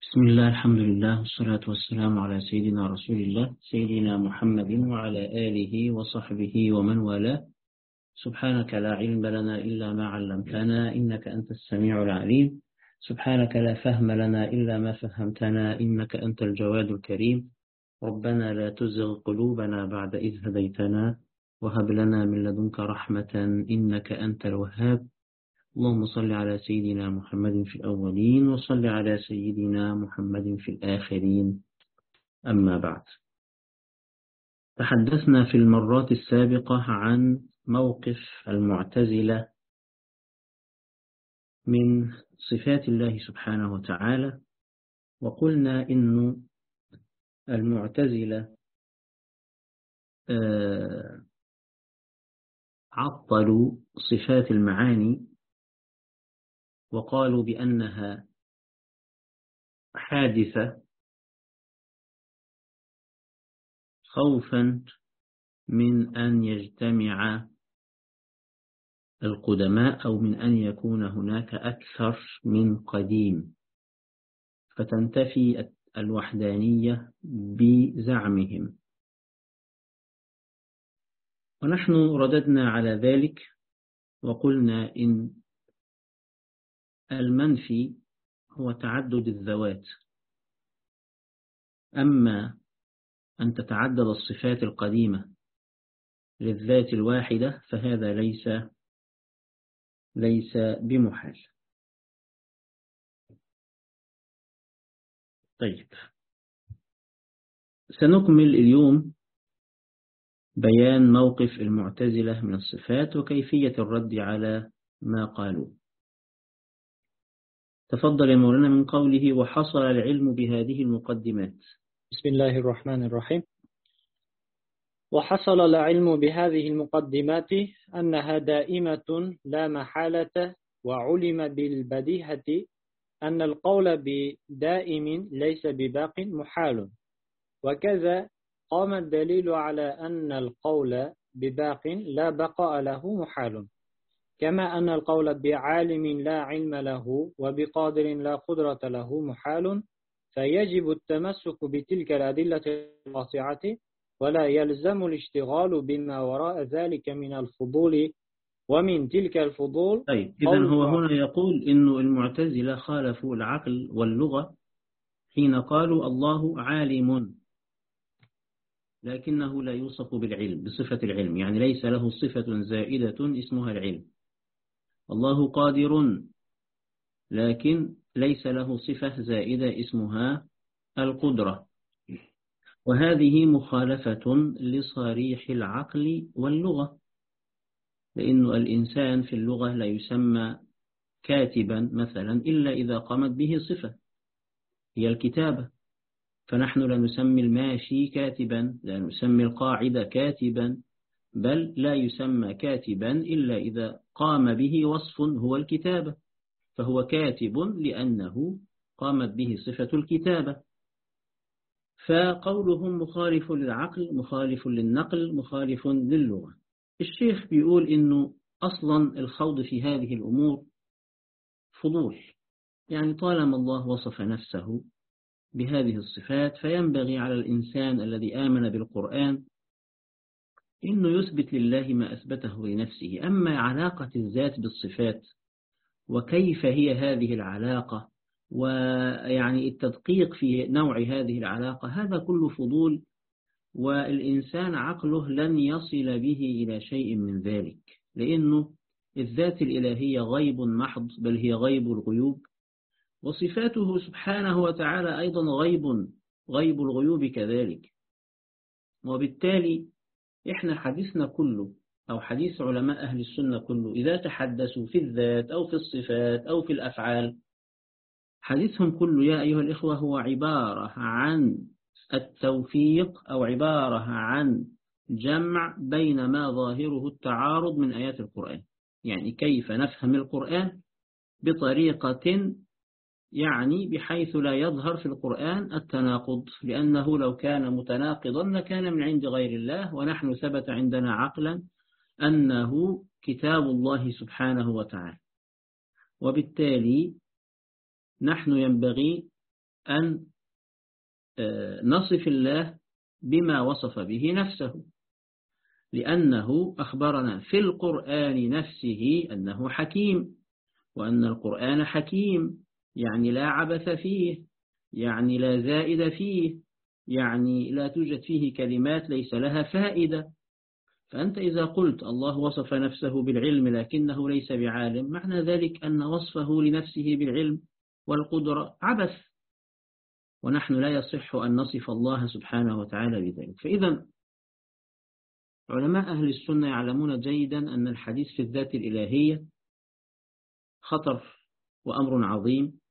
بسم الله، الحمد لله، والصلاة والسلام على سيدنا رسول الله سيدنا محمد وعلى آله وصحبه ومن والاه. سبحانك لا علم لنا إلا ما علمتنا إنك أنت السميع العليم. سبحانك لا فهم لنا إلا ما فهمتنا إنك أنت الجواد الكريم. ربنا لا تزغ قلوبنا بعد إذ هديتنا وهب لنا من لدنك رحمة إنك أنت الوهاب. اللهم صل على سيدنا محمد في الأولين وصل على سيدنا محمد في الآخرين. أما بعد، تحدثنا في المرات السابقة عن موقف المعتزلة من صفات الله سبحانه وتعالى، وقلنا إن المعتزلة عطلوا صفات المعاني وقالوا بأنها حادثة خوفا من أن يجتمع القدماء أو من أن يكون هناك أكثر من قديم فتنتفي الوحدانية بزعمهم. ونحن رددنا على ذلك وقلنا إن المنفي هو تعدد الذوات، أما أن تتعدد الصفات القديمة للذات الواحدة فهذا ليس بمحال. طيب، سنكمل اليوم بيان موقف المعتزلة من الصفات وكيفية الرد على ما قالوا. تفضل يا مولانا من قوله وحصل العلم بهذه المقدمات. بسم الله الرحمن الرحيم. وحصل العلم بهذه المقدمات أنها دائمة لا محالة، وعلم بالبديهة أن القول بدائم ليس بباق محال، وكذا قام الدليل على أن القول بباق لا بقاء له محال، كما أن القول بعالم لا علم له وبقادر لا قدرة له محال، فيجب التمسك بتلك الأدلة القاطعة ولا يلزم الاشتغال بما وراء ذلك من الفضول، ومن تلك الفضول. طيب، إذن هو هنا يقول إن المعتزلة خالفوا العقل واللغة حين قالوا الله عالم لكنه لا يوصف بالعلم بصفة العلم، يعني ليس له صفة زائدة اسمها العلم. الله قادر لكن ليس له صفة زائدة اسمها القدرة، وهذه مخالفة لصريح العقل واللغة، لأن الإنسان في اللغة لا يسمى كاتبا مثلا إلا إذا قامت به صفة هي الكتابة، فنحن لا نسمي الماشي كاتبا، لا نسمي القاعد كاتبا، بل لا يسمى كاتبا إلا إذا قام به وصف هو الكتابة، فهو كاتب لأنه قامت به صفة الكتابة. فقولهم مخالف للعقل، مخالف للنقل، مخالف للغة. الشيخ بيقول إنه أصلا الخوض في هذه الأمور فضول، يعني طالما الله وصف نفسه بهذه الصفات فينبغي على الإنسان الذي آمن بالقرآن إنه يثبت لله ما أثبته لنفسه. أما علاقة الذات بالصفات وكيف هي هذه العلاقة، ويعني التدقيق في نوع هذه العلاقة، هذا كله فضول، والإنسان عقله لن يصل به إلى شيء من ذلك، لأنه الذات الإلهية غيب محض، بل هي غيب الغيوب، وصفاته سبحانه وتعالى أيضا غيب الغيوب كذلك. وبالتالي إحنا حديثنا كله أو حديث علماء أهل السنة كله إذا تحدثوا في الذات أو في الصفات أو في الأفعال، حديثهم كله يا أيها الإخوة هو عبارة عن التوفيق أو عبارة عن جمع بين ما ظاهره التعارض من آيات القرآن، يعني كيف نفهم القرآن بطريقة يعني بحيث لا يظهر في القرآن التناقض، لأنه لو كان متناقضا لكان من عند غير الله، ونحن ثبت عندنا عقلا أنه كتاب الله سبحانه وتعالى. وبالتالي نحن ينبغي أن نصف الله بما وصف به نفسه، لأنه أخبرنا في القرآن نفسه أنه حكيم، وأن القرآن حكيم يعني لا عبث فيه، يعني لا زائد فيه، يعني لا توجد فيه كلمات ليس لها فائدة. فأنت إذا قلت الله وصف نفسه بالعلم لكنه ليس بعالم، معنى ذلك أن وصفه لنفسه بالعلم والقدرة عبث، ونحن لا يصح أن نصف الله سبحانه وتعالى بذلك. فإذا علماء أهل السنة يعلمون جيدا أن الحديث في الذات الإلهية خطر وأمر عظيم،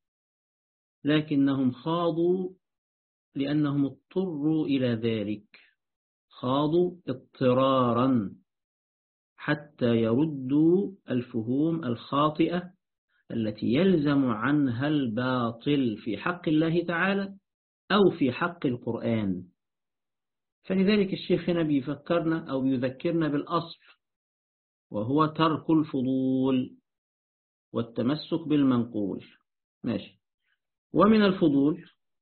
لكنهم خاضوا لأنهم اضطروا إلى ذلك، خاضوا اضطرارا حتى يردوا الفهوم الخاطئة التي يلزم عنها الباطل في حق الله تعالى أو في حق القرآن. فلذلك الشيخ هنا بيفكرنا أو يذكرنا بالأصل، وهو ترك الفضول والتمسك بالمنقول. ماشي. ومن الفضول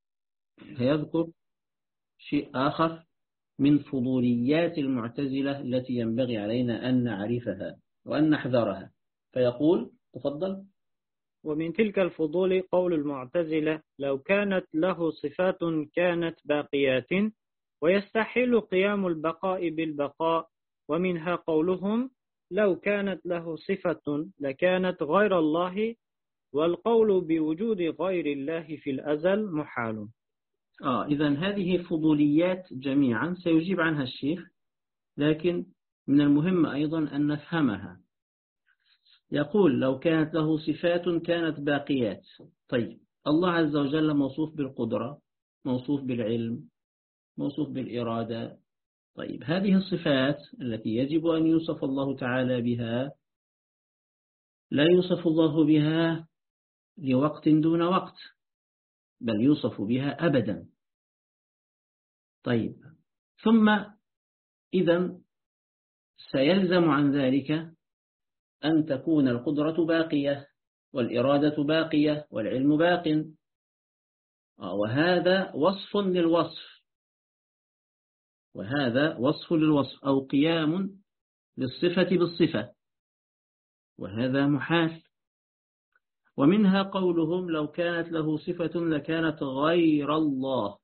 هيذكر شيء آخر من فضوليات المعتزلة التي ينبغي علينا أن نعرفها وأن نحذرها، فيقول تفضل. ومن تلك الفضول قول المعتزلة لو كانت له صفات كانت باقيات، ويستحيل قيام البقاء بالبقاء. ومنها قولهم لو كانت له صفة لكانت غير الله، والقول بوجود غير الله في الأزل محال. إذن هذه فضوليات جميعا سيجيب عنها الشيخ، لكن من المهم أيضا أن نفهمها. يقول لو كانت له صفات كانت باقيات. طيب الله عز وجل موصوف بالقدرة، موصوف بالعلم، موصوف بالإرادة. طيب هذه الصفات التي يجب أن يوصف الله تعالى بها لا يوصف الله بها لوقت دون وقت، بل يوصف بها أبدا. طيب ثم إذن سيلزم عن ذلك أن تكون القدرة باقية والإرادة باقية والعلم باق، وهذا وصف للوصف، وهذا وصف للوصف أو قيام للصفة بالصفة، وهذا محال. ومنها قولهم لو كانت له صفة لكانت غير الله.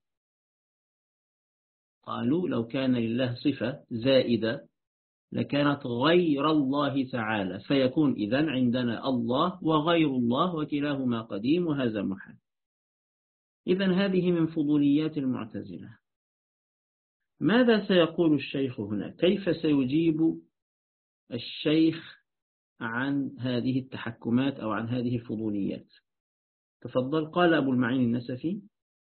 قالوا لو كان لله صفة زائدة لكانت غير الله تعالى، فيكون إذن عندنا الله وغير الله وكلاهما قديم، وهذا محال. إذن هذه من فضوليات المعتزلة. ماذا سيقول الشيخ هنا؟ كيف سيجيب الشيخ عن هذه التحكمات أو عن هذه الفضوليات؟ تفضل. قال أبو المعين النسفي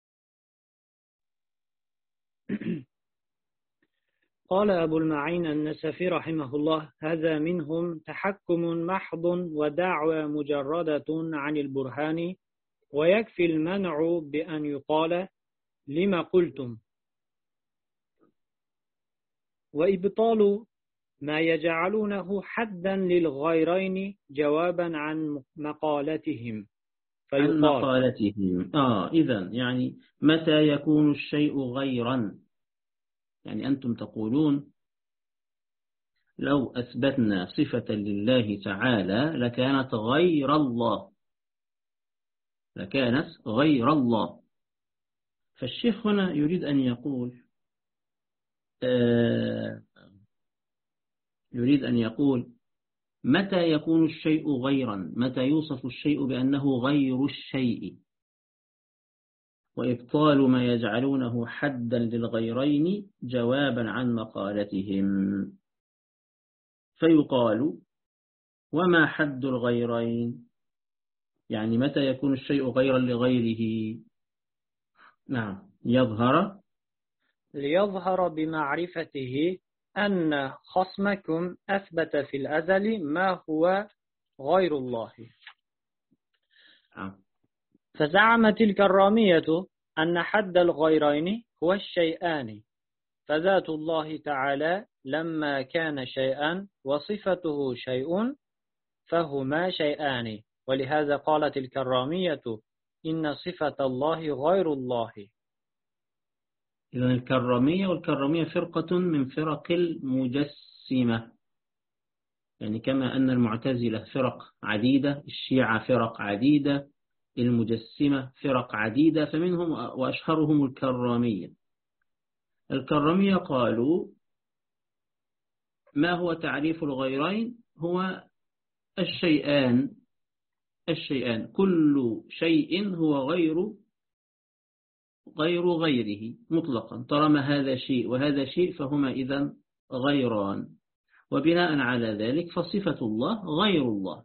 قال أبو المعين النسفي رحمه الله هذا منهم تحكم محض ودعوى مجردة عن البرهان، ويكفي المنع بأن يقال لما قلتم، وإبطال ما يجعلونه حدا للغيرين جوابا عن مقالتهم عن مقالتهم. إذن يعني متى يكون الشيء غيرا؟ يعني أنتم تقولون لو أثبتنا صفة لله تعالى لكانت غير الله، لكانت غير الله. فالشيخ هنا يريد أن يقول متى يكون الشيء غيرا؟ متى يوصف الشيء بأنه غير الشيء؟ وإبطال ما يجعلونه حدا للغيرين جوابا عن مقالتهم. فيقال وما حد الغيرين؟ يعني متى يكون الشيء غيرا لغيره؟ نعم، ليظهر بمعرفته أن خصمكم أثبت في الأزل ما هو غير الله. فزعم تلك الرامية أن حد الغيرين هو الشيئان، فذات الله تعالى لما كان شيئا وصفته شيء فهما شيئان. ولهذا قالت تلك الرامية إن صفة الله غير الله. إذن الكرامية، والكرامية فرقة من فرق المجسمة، يعني كما أن المعتزلة فرق عديدة، الشيعة فرق عديدة، المجسمة فرق عديدة، فمنهم وأشهرهم الكرامية. الكرامية قالوا ما هو تعريف الغيرين؟ هو الشيئان كل شيء هو غير غيره مطلقا، طالما هذا شيء وهذا شيء فهما إذن غيران، وبناء على ذلك فصفة الله غير الله.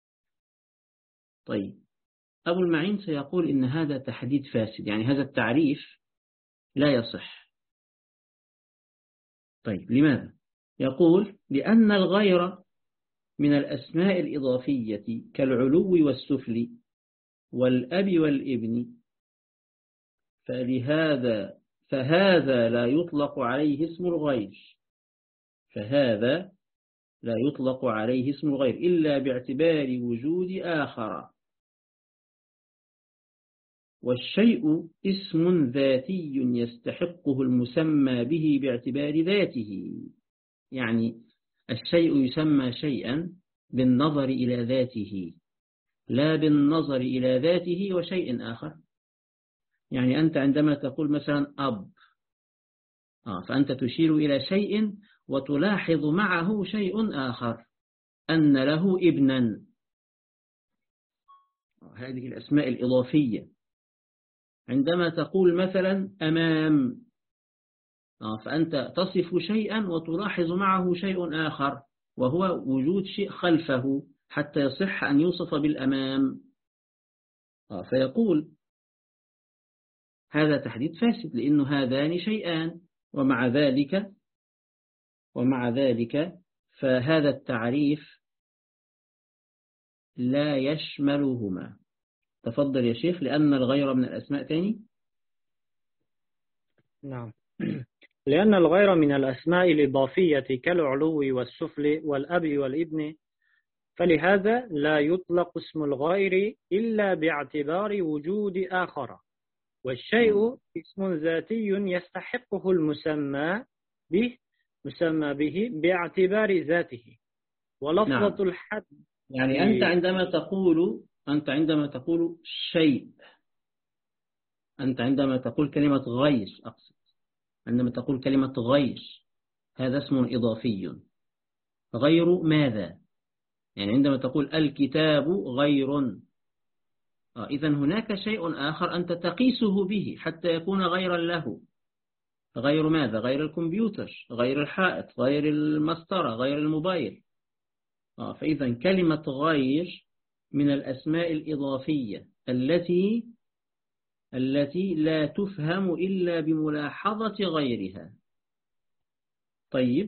طيب، أبو المعين سيقول إن هذا تحديد فاسد، يعني هذا التعريف لا يصح. طيب، لماذا؟ يقول لأن الغير من الأسماء الإضافية كالعلو والسفل والأب والابن، فهذا لا يطلق عليه اسم الغير، فهذا لا يطلق عليه اسم الغير إلا باعتبار وجود آخر، والشيء اسم ذاتي يستحقه المسمى به باعتبار ذاته، يعني الشيء يسمى شيئا بالنظر إلى ذاته، لا بالنظر إلى ذاته وشيء آخر. يعني أنت عندما تقول مثلا أب، فأنت تشير إلى شيء وتلاحظ معه شيء آخر، أن له ابنا، هذه الأسماء الإضافية. عندما تقول مثلا أمام، فأنت تصف شيئا وتلاحظ معه شيء آخر، وهو وجود شيء خلفه حتى يصح أن يوصف بالأمام. فيقول هذا تحديد فاسد، لأنه هذان شيئان، ومع ذلك فهذا التعريف لا يشملهما. تفضل يا شيخ، لأن الغير من الأسماء تاني. نعم. لأن الغير من الأسماء الإضافية كالعلو والسفل والأب والابن، فلهذا لا يطلق اسم الغير إلا باعتبار وجود آخر، والشيء اسم ذاتي يستحقه المسمى به باعتبار ذاته. ولفظة الحد، يعني أنت عندما تقول شيء، أنت عندما تقول كلمة غير، أقصد عندما تقول كلمة غير، هذا اسم إضافي. غير ماذا؟ يعني عندما تقول الكتاب غير، إذن هناك شيء آخر أنت تقيسه به حتى يكون غيرا له. غير ماذا؟ غير الكمبيوتر، غير الحائط، غير المسطرة، غير الموبايل. فإذا كلمة غير من الأسماء الإضافية التي لا تفهم إلا بملاحظة غيرها. طيب،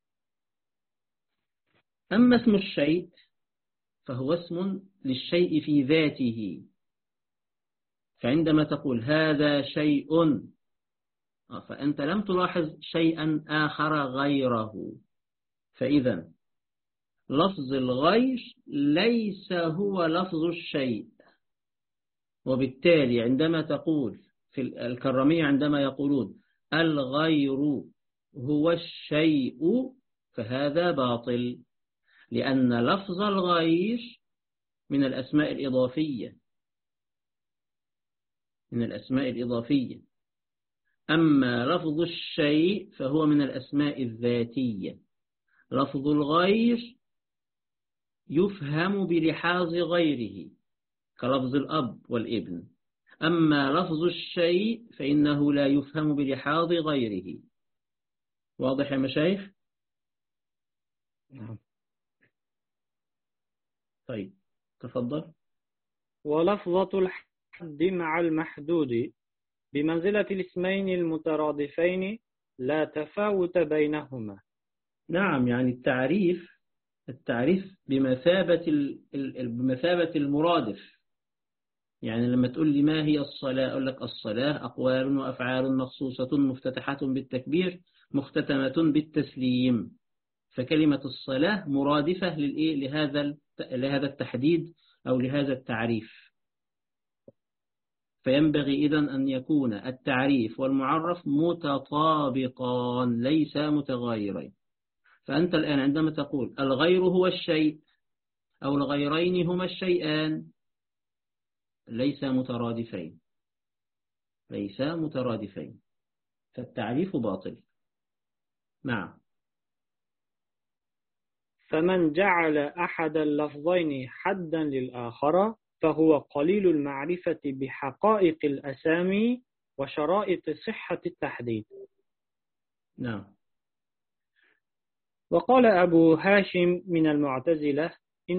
أما اسم الشيء فهو اسم للشيء في ذاته، فعندما تقول هذا شيء، فأنت لم تلاحظ شيئا آخر غيره، فإذا لفظ الغير ليس هو لفظ الشيء. وبالتالي عندما تقول في الكرامية، عندما يقولون الغير هو الشيء، فهذا باطل، لأن لفظ الغير من الأسماء الإضافية، أما لفظ الشيء فهو من الأسماء الذاتية. لفظ الغير يفهم بلحاظ غيره كلفظ الأب والابن، أما لفظ الشيء فإنه لا يفهم بلحاظ غيره. واضح يا مشايخ؟ نعم. طيب، تفضل. ولفظة الحد مع المحدود بمنزلة الاسمين المترادفين لا تفاوت بينهما. نعم، يعني التعريف بمثابة المرادف. يعني لما تقول لي ما هي الصلاة، أقول لك الصلاة أقوال وأفعال مخصوصة مفتتحة بالتكبير مختتمة بالتسليم. فكلمة الصلاة مرادفة لهذا التحديد أو لهذا التعريف. فينبغي إذن أن يكون التعريف والمعرف متطابقان ليس متغايرين. فأنت الآن عندما تقول الغير هو الشيء أو الغيرين هما الشيئان ليس مترادفين، ليس مترادفين، فالتعريف باطل. نعم. فمن جعل أحد اللفظين حدا للآخر فهو قليل المعرفة بحقائق الأسامي وشرائط صحة التحديد. نعم. وقال أبو هاشم من المعتزلة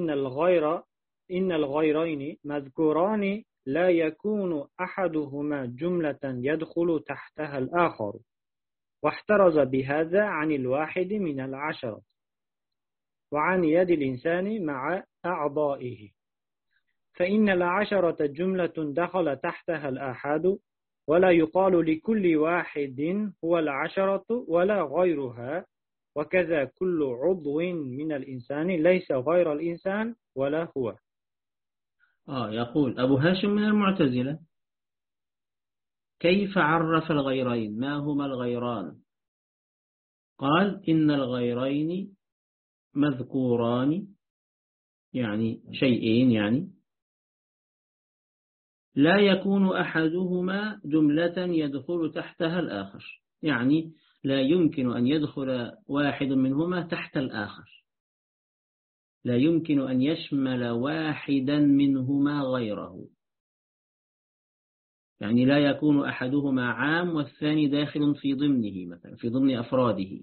إن الغيرين مذكوران لا يكون أحدهما جملة يدخل تحتها الآخر، واحترز بهذا عن الواحد من العشرة وعن يد الإنسان مع أعضائه، فإن العشرة جملة دخل تحتها الآحاد، ولا يقال لكل واحد هو العشرة ولا غيرها، وكذا كل عضو من الإنسان ليس غير الإنسان ولا هو. يقول أبو هاشم من المعتزلة كيف عرف الغيرين؟ ما هما الغيران؟ قال إن الغيرين مذكوران، يعني شيئين، يعني لا يكون أحدهما جملة يدخل تحتها الآخر، يعني لا يمكن أن يدخل واحد منهما تحت الآخر، لا يمكن أن يشمل واحدا منهما غيره، يعني لا يكون أحدهما عام والثاني داخل في ضمنه، مثلا في ضمن أفراده.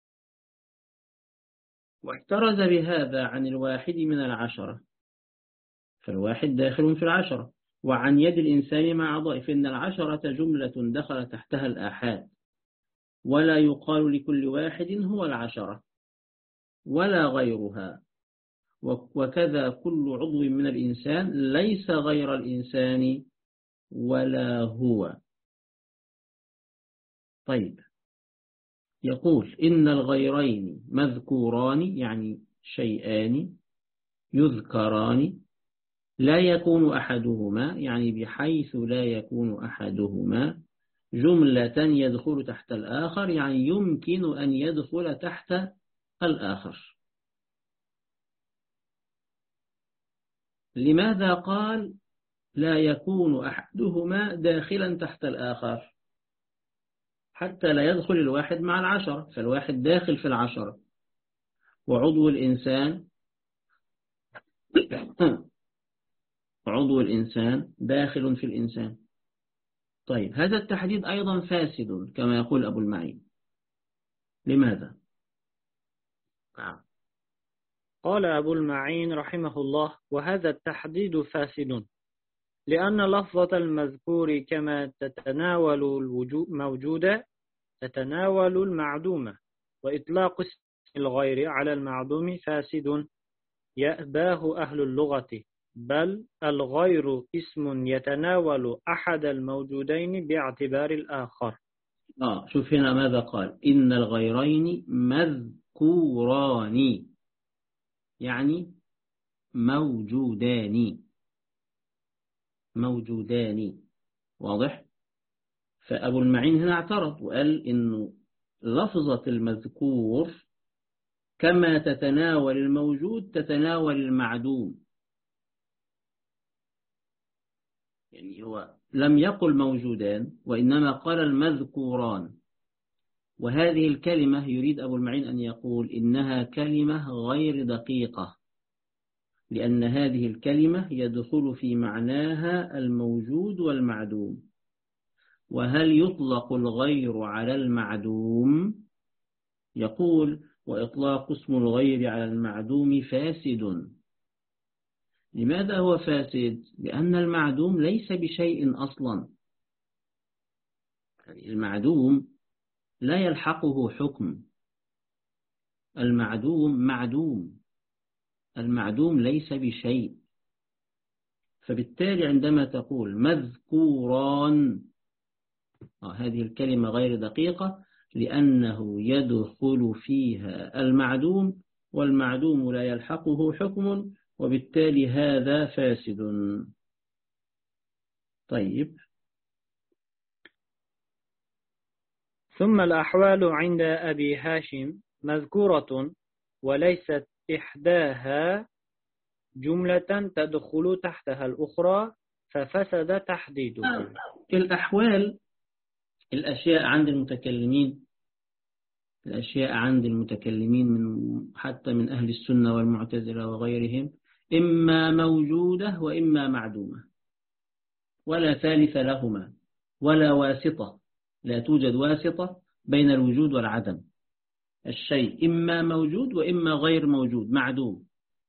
واحترز بهذا عن الواحد من العشرة، فالواحد داخل في العشرة، وعن يد الإنسان مع أعضائه، فإن العشرة جملة دخل تحتها الآحاد، ولا يقال لكل واحد هو العشرة ولا غيرها، وكذا كل عضو من الإنسان ليس غير الإنسان ولا هو. طيب، يقول إن الغيرين مذكوران، يعني شيئان يذكران، لا يكون أحدهما، يعني بحيث لا يكون أحدهما جملة يدخل تحت الآخر، يعني يمكن أن يدخل تحت الآخر. لماذا قال لا يكون أحدهما داخلا تحت الآخر؟ حتى لا يدخل الواحد مع العشرة، فالواحد داخل في العشرة، وعضو الإنسان عضو الإنسان داخل في الإنسان. طيب، هذا التحديد أيضا فاسد كما يقول أبو المعين. لماذا؟ قال أبو المعين رحمه الله: وهذا التحديد فاسد لأن لفظة المذكور كما تتناول الموجودة تتناول المعدومة، وإطلاق اسم الغير على المعدوم فاسد يأباه أهل اللغة، بل الغير اسم يتناول أحد الموجودين باعتبار الآخر. شوف هنا ماذا قال: إن الغيرين مذكوران، يعني موجودان. واضح؟ فأبو المعين هنا اعترض وقال إنه لفظة المذكور كما تتناول الموجود تتناول المعدوم، يعني هو لم يقل موجودان وإنما قال المذكوران. وهذه الكلمة يريد أبو المعين أن يقول إنها كلمة غير دقيقة، لأن هذه الكلمة يدخل في معناها الموجود والمعدوم. وهل يطلق الغير على المعدوم؟ يقول: وإطلاق اسم الغير على المعدوم فاسد. لماذا هو فاسد؟ لأن المعدوم ليس بشيء أصلا، المعدوم لا يلحقه حكم، المعدوم ليس بشيء. فبالتالي عندما تقول مذكوران، هذه الكلمة غير دقيقة، لأنه يدخل فيها المعدوم، والمعدوم لا يلحقه حكم، وبالتالي هذا فاسد. طيب. ثم الأحوال عند أبي هاشم مذكورة وليست إحداها جملة تدخل تحتها الأخرى ففسد تحديده. الأحوال الأشياء عند المتكلمين، الأشياء عند المتكلمين حتى من أهل السنة والمعتزلة وغيرهم إما موجودة وإما معدومة، ولا ثالث لهما ولا واسطة، لا توجد واسطة بين الوجود والعدم. الشيء إما موجود وإما غير موجود، معدوم.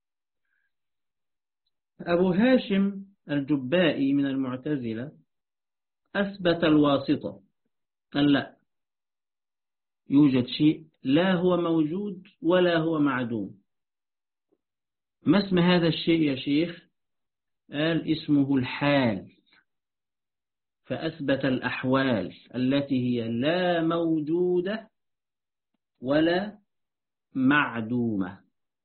أبو هاشم الجبائي من المعتزلة أثبت الواسطة، قال لا يوجد شيء لا هو موجود ولا هو معدوم. ما اسم هذا الشيء يا شيخ؟ قال اسمه الحال. فأثبت الأحوال التي هي لا موجودة ولا معدومة.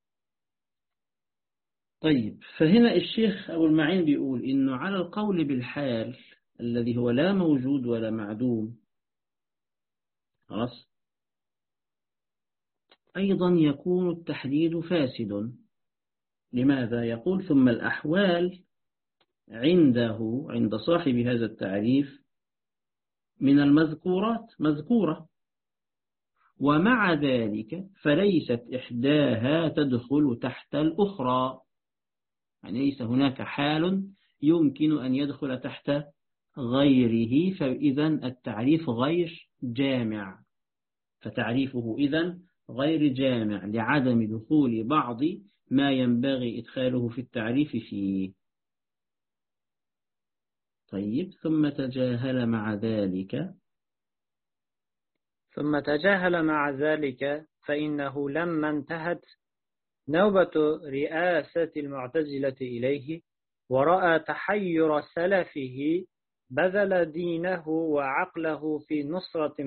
طيب، فهنا الشيخ أبو المعين بيقول إنه على القول بالحال الذي هو لا موجود ولا معدوم، خلاص، أيضا يكون التحديد فاسد. لماذا؟ يقول ثم الأحوال عنده، عند صاحب هذا التعريف، من المذكورات مذكورة، ومع ذلك فليست إحداها تدخل تحت الأخرى. يعني ليس هناك حال يمكن أن يدخل تحت غيره، فإذا التعريف غير جامع، فتعريفه إذن غير جامع لعدم دخول بعض ما ينبغي إدخاله في التعريف فيه. طيب، ثم تجاهل مع ذلك فإنه لما انتهت نوبة رئاسة المعتزلة إليه ورأى تحير سلفه بذل دينه وعقله في نصرة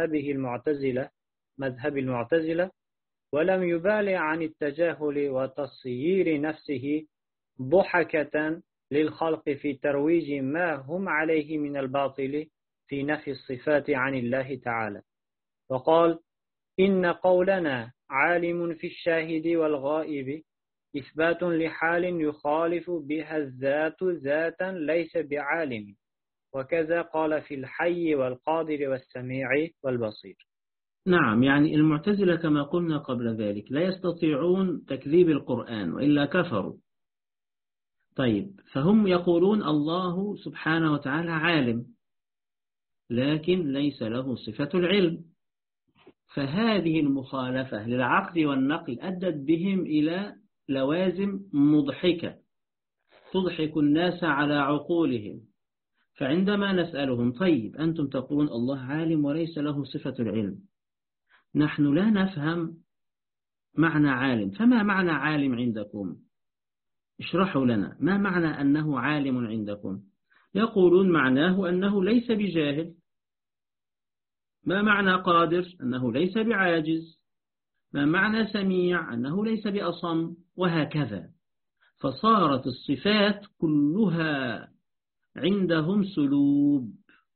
مذهب المعتزلة ولم يبال عن التجاهل وتصيير نفسه ضحكة للخلق في ترويج ما هم عليه من الباطل في نفي الصفات عن الله تعالى، وقال إن قولنا عالم في الشاهد والغائب إثبات لحال يخالف بها الذات ذاتا ليس بعالم، وكذا قال في الحي والقادر والسميع والبصير. نعم، يعني المعتزلة كما قلنا قبل ذلك لا يستطيعون تكذيب القرآن وإلا كفروا. طيب، فهم يقولون الله سبحانه وتعالى عالم لكن ليس له صفة العلم، فهذه المخالفة للعقل والنقل أدت بهم إلى لوازم مضحكة تضحك الناس على عقولهم. فعندما نسألهم طيب أنتم تقولون الله عالم وليس له صفة العلم، نحن لا نفهم معنى عالم، فما معنى عالم عندكم؟ اشرحوا لنا ما معنى أنه عالم عندكم. يقولون معناه أنه ليس بجاهل. ما معنى قادر؟ أنه ليس بعاجز. ما معنى سميع؟ أنه ليس بأصم، وهكذا. فصارت الصفات كلها عندهم سلوب.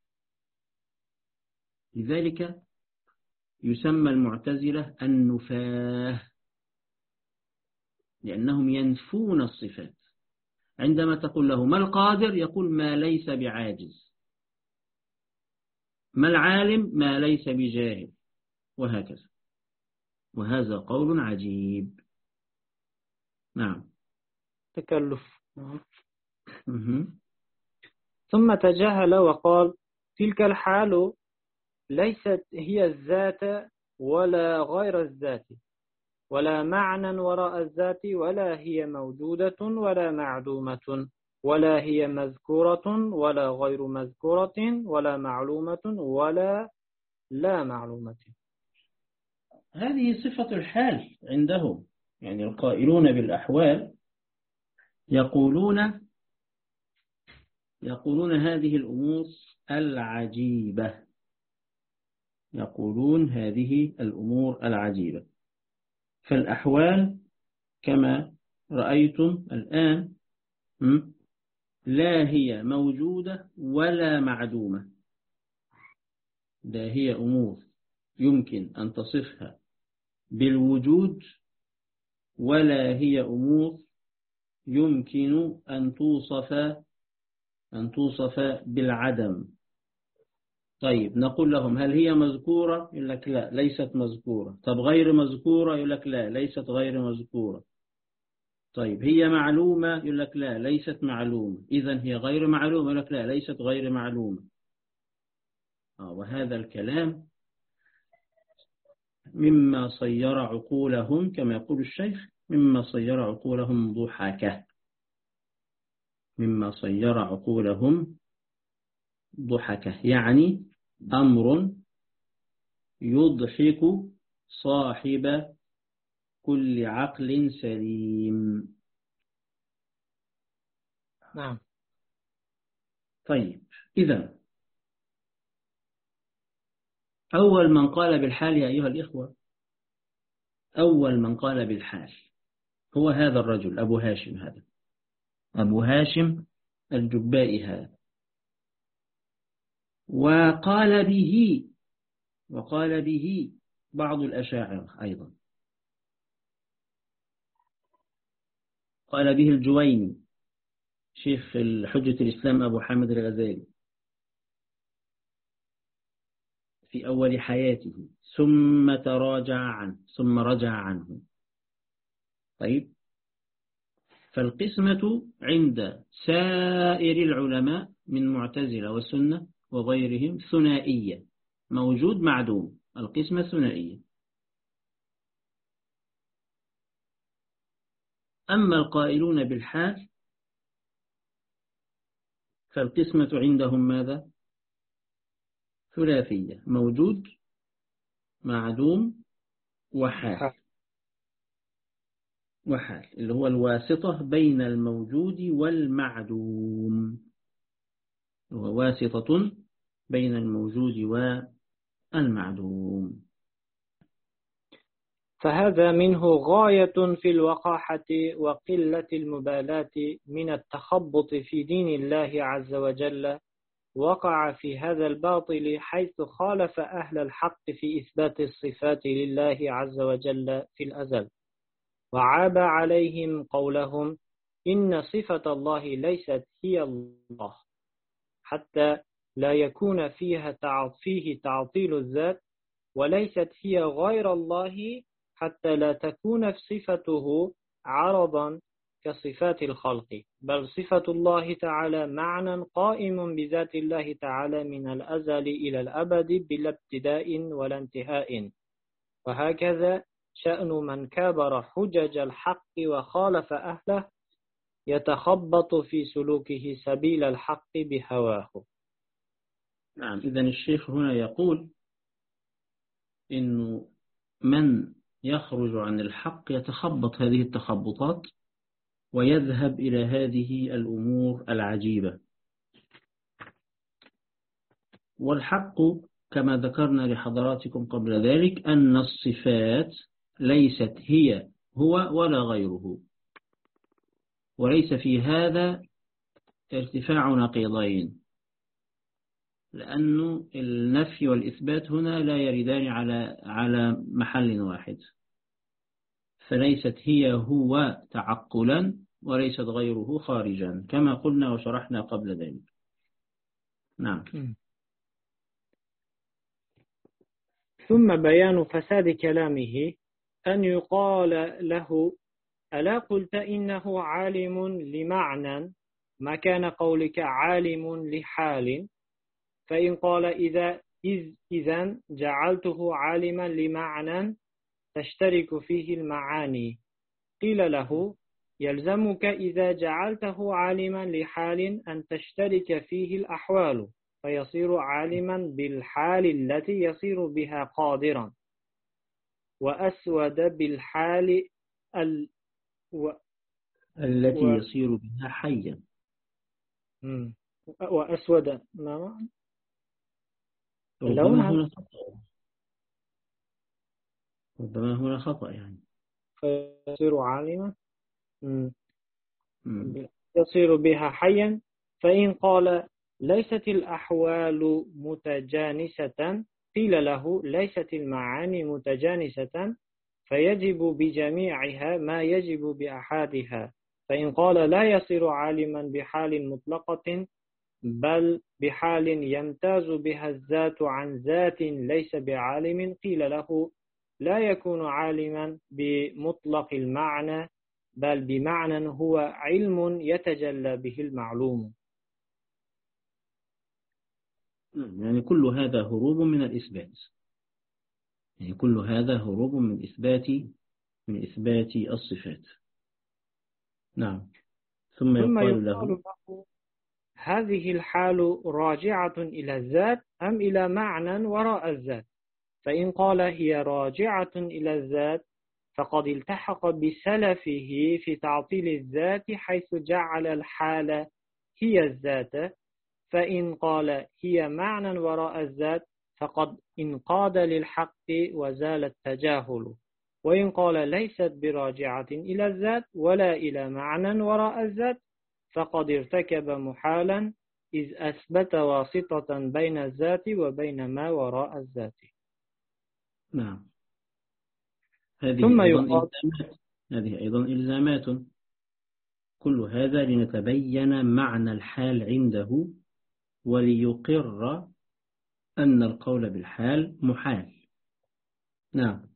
لذلك يسمى المعتزلة النفاة، لأنهم ينفون الصفات. عندما تقول له ما القادر؟ يقول ما ليس بعاجز. ما العالم؟ ما ليس بجاهل، وهكذا. وهذا قول عجيب. نعم، تكلف. ثم تجاهل وقال تلك الحال ليست هي الذات ولا غير الذات ولا معنى وراء الذات ولا هي موجودة ولا معدومة ولا هي مذكورة ولا غير مذكورة ولا معلومة ولا لا معلومة. هذه صفة الحال عندهم. يعني القائلون بالأحوال يقولون هذه الأمور العجيبة، يقولون هذه الأمور العجيبة. فالأحوال كما رأيتم الآن لا هي موجودة ولا معدومة. لا هي أمور يمكن أن تصفها بالوجود، ولا هي أمور يمكن أن توصف بالعدم. طيب نقول لهم هل هي مذكورة؟ يقول لك لا ليست مذكورة. طب غير مذكورة؟ يقول لك لا ليست غير مذكورة. طيب هي معلومة؟ يقول لك لا ليست معلومة. إذن هي غير معلومة؟ يقول لك لا ليست غير معلومة. وهذا الكلام مما صير عقولهم، كما يقول الشيخ، مما صير عقولهم ضحكة. مما صير عقولهم ضحكة يعني أمر يضحك صاحب كل عقل سليم. نعم. طيب إذا أول من قال بالحال يا أيها الإخوة، أول من قال بالحال هو هذا الرجل أبو هاشم. هذا أبو هاشم الجبائي هذا. وقال به بعض الأشاعرة أيضا. قال به الجويني شيخ حجة الإسلام أبو حامد الغزالي في أول حياته، ثم تراجع عنه ثم رجع عنه. طيب فالقسمة عند سائر العلماء من معتزلة والسنة وغيرهم ثنائية، موجود معدوم، القسمة ثنائية. أما القائلون بالحال فالقسمة عندهم ماذا؟ ثلاثية، موجود معدوم وحال. اللي هو الواسطة بين الموجود والمعدوم، هو واسطة بين الموجود والمعدوم. فهذا منه غاية في الوقاحة وقلة المبالاة من التخبط في دين الله عز وجل. وقع في هذا الباطل حيث خالف أهل الحق في إثبات الصفات لله عز وجل في الأزل، وعاب عليهم قولهم إن صفة الله ليست هي الله، حتى لا يكون فيه تعطيل الذات، وليست هي غير الله حتى لا تكون صفته عرضا كصفات الخلق، بل صفة الله تعالى معنى قائم بذات الله تعالى من الأزل إلى الأبد بلا ابتداء ولا انتهاء. وهكذا شأن من كابر حجج الحق وخالف أهله، يتخبط في سلوكه سبيل الحق بهواه. نعم. إذن الشيخ هنا يقول إنه من يخرج عن الحق يتخبط هذه التخبطات ويذهب إلى هذه الأمور العجيبة. والحق كما ذكرنا لحضراتكم قبل ذلك أن الصفات ليست هو ولا غيره، وليس في هذا ارتفاع نقيضين، لأن النفي والإثبات هنا لا يردان على محل واحد. فليست هو تعقلا، وليست غيره خارجا، كما قلنا وشرحنا قبل ذلك. نعم. ثم بيان فساد كلامه أن يقال له ألا قلت إنه عالم لمعنى ما كان قولك عالم لحال؟ فإن قال إذن جعلته عالما لمعنى تشترك فيه المعاني، قيل له يلزمك إذا جعلته عالما لحال أن تشترك فيه الأحوال، فيصير عالما بالحال التي يصير بها قادرا، وأسود بالحال التي يصير بها حيا. وأسود ما ربما هنا خطأ يعني. فيصير عالما يصير بها حيا فإن قال ليست الأحوال متجانسة قيل له ليست المعاني متجانسة فيجب بجميعها ما يجب بأحدها. فإن قال لا يصير عالما بحال مطلقة بل بحال يمتاز بها الذات عن ذات ليس بعالم قيل له لا يكون عالما بمطلق المعنى بل بمعنى هو علم يتجلى به المعلوم. يعني كل هذا هروب من الإثبات، يعني كل هذا هروب من إثبات الصفات. نعم. ثم ثم يقال يقال له له هذه الحال راجعة إلى الذات أم إلى معنى وراء الذات؟ فإن قال هي راجعة إلى الذات فقد التحق بسلفه في تعطيل الذات حيث جعل الحال هي الذات. فإن قال هي معنى وراء الذات فقد انقاد للحق وزال التجاهل. وإن قال ليست براجعة إلى الذات ولا إلى معنى وراء الذات فقد ارتكب محالا إذ أثبت واسطة بين الذات وبين ما وراء الذات. نعم. ثم هذه أيضا إلزامات. كل هذا لنتبين معنى الحال عنده وليقر أن القول بالحال محال. نعم.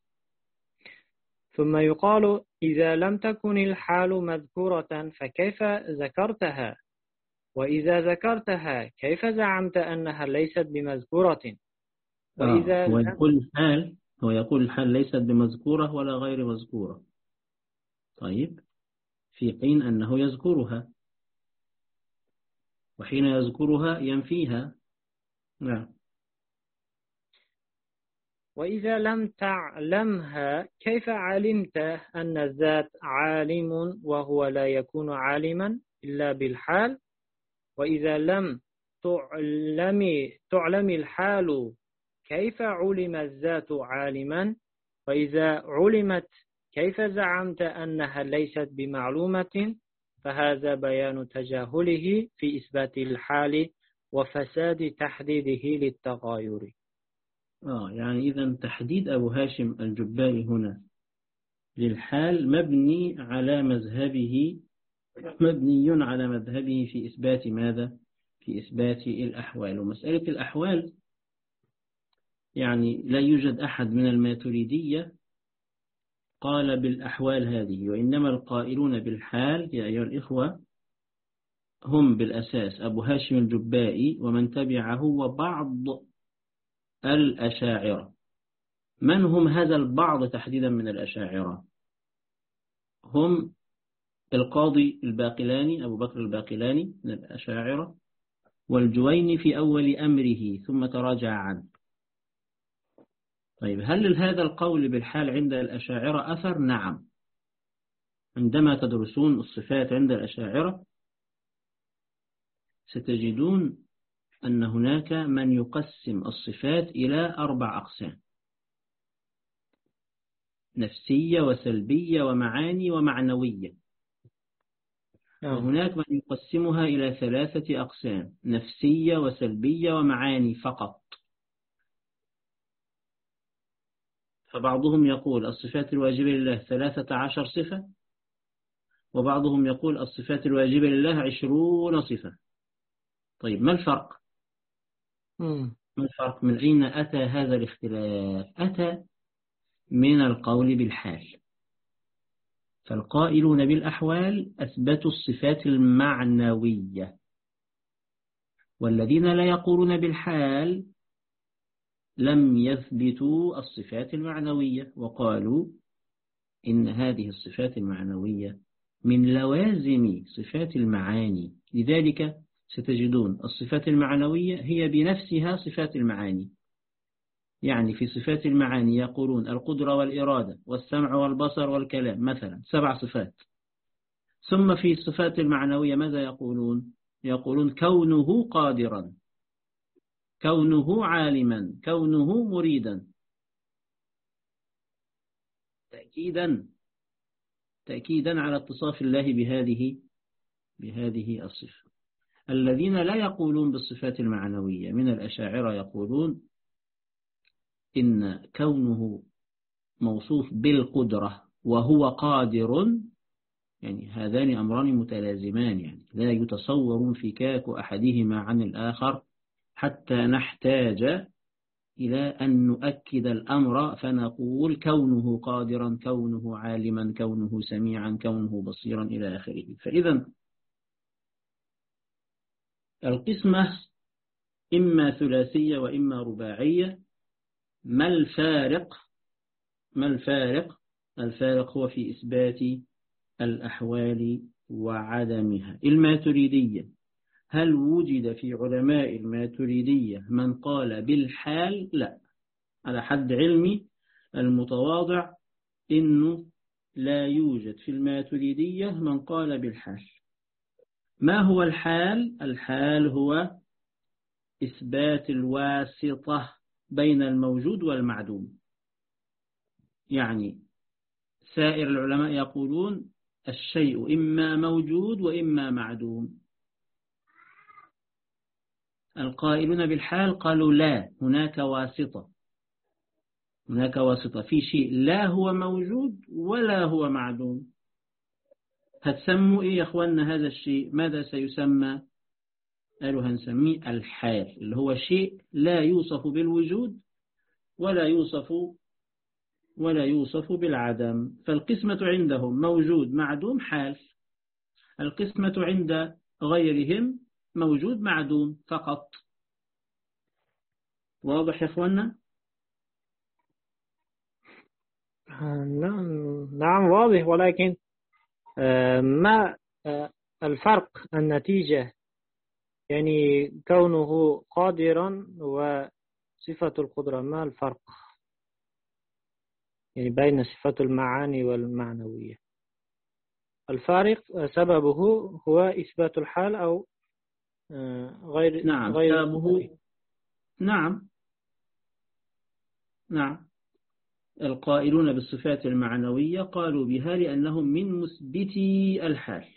ثم يقال إذا لم تكن الحال مذكورة فكيف ذكرتها؟ وإذا ذكرتها كيف زعمت أنها ليست بمذكورة؟ وإذا هو يقول الحال ليست بمذكورة ولا غير مذكورة. طيب، في حين أنه يذكرها، وحين يذكرها ينفيها. نعم. وإذا لم تعلمها كيف علمت أن الذات عالم وهو لا يكون عالما إلا بالحال؟ وإذا لم تعلم الحال كيف علم الذات عالما؟ وإذا علمت كيف زعمت أنها ليست بمعلومة؟ فهذا بيان تجاهله في إثبات الحال وفساد تحديده للتغاير. يعني إذا تحديد أبو هاشم الجبائي هنا للحال مبني على مذهبه في إثبات ماذا؟ في إثبات الأحوال. ومسألة الأحوال يعني لا يوجد أحد من الماتريدية قال بالأحوال هذه، وإنما القائلون بالحال يا أيها الإخوة هم بالأساس أبو هاشم الجبائي ومن تبعه وبعض الأشاعرة. من هم هذا البعض تحديدا من الأشاعرة؟ هم القاضي الباقلاني أبو بكر الباقلاني من الأشاعرة، والجويني في أول أمره ثم تراجع عنه. طيب، هل هذا القول بالحال عند الأشاعرة أثر؟ نعم. عندما تدرسون الصفات عند الأشاعرة ستجدون أن هناك من يقسم الصفات إلى 4 أقسام: نفسية وسلبية ومعاني ومعنوية. وهناك من يقسمها إلى 3 أقسام: نفسية وسلبية ومعاني فقط. فبعضهم يقول الصفات الواجبة لله 13 صفة، وبعضهم يقول الصفات الواجبة لله 20 صفة. طيب، ما الفرق؟ من أين أتى هذا الاختلاف؟ أتى من القول بالحال. فالقائلون بالأحوال أثبتوا الصفات المعنوية، والذين لا يقولون بالحال لم يثبتوا الصفات المعنوية، وقالوا إن هذه الصفات المعنوية من لوازم صفات المعاني. لذلك ستجدون الصفات المعنوية هي بنفسها صفات المعاني. يعني في صفات المعاني يقولون القدرة والإرادة والسمع والبصر والكلام مثلا 7 صفات. ثم في الصفات المعنوية ماذا يقولون؟ يقولون كونه قادرا، كونه عالما، كونه مريدا. تأكيدا على اتصاف الله بهذه الصفة. الذين لا يقولون بالصفات المعنوية من الأشاعرة يقولون إن كونه موصوف بالقدرة وهو قادر، يعني هذان أمران متلازمان، يعني لا يتصور انفكاك أحدهما عن الآخر حتى نحتاج إلى أن نؤكد الأمر فنقول كونه قادرا، كونه عالما، كونه سميعا، كونه بصيرا إلى آخره. فإذا القسمة إما ثلاثية وإما رباعية. ما الفارق؟ الفارق هو في إثبات الأحوال وعدمها. الماتريدية، هل وجد في علماء الماتريدية من قال بالحال؟ لا، على حد علمي المتواضع إنه لا يوجد في الماتريدية من قال بالحال. ما هو الحال؟ الحال هو إثبات الواسطة بين الموجود والمعدوم. يعني سائر العلماء يقولون الشيء إما موجود وإما معدوم. القائلون بالحال قالوا لا، هناك واسطة، هناك واسطة في شيء لا هو موجود ولا هو معدوم. هتسموا إيه يا أخوانا هذا الشيء؟ ماذا سيسمى؟ قالوا هنسميه الحال، اللي هو شيء لا يوصف بالوجود ولا يوصف بالعدم. فالقسمة عندهم موجود معدوم حال، القسمة عند غيرهم موجود معدوم فقط. واضح يا أخوانا؟ نعم واضح، ولكن ما الفرق النتيجة؟ يعني كونه قادرا وصفة القدرة، ما الفرق يعني بين صفة المعاني والمعنوية؟ الفارق سببه هو إثبات الحال أو غير نعم سببه نعم القائلون بالصفات المعنوية قالوا بها لأنهم من مثبتي الحال.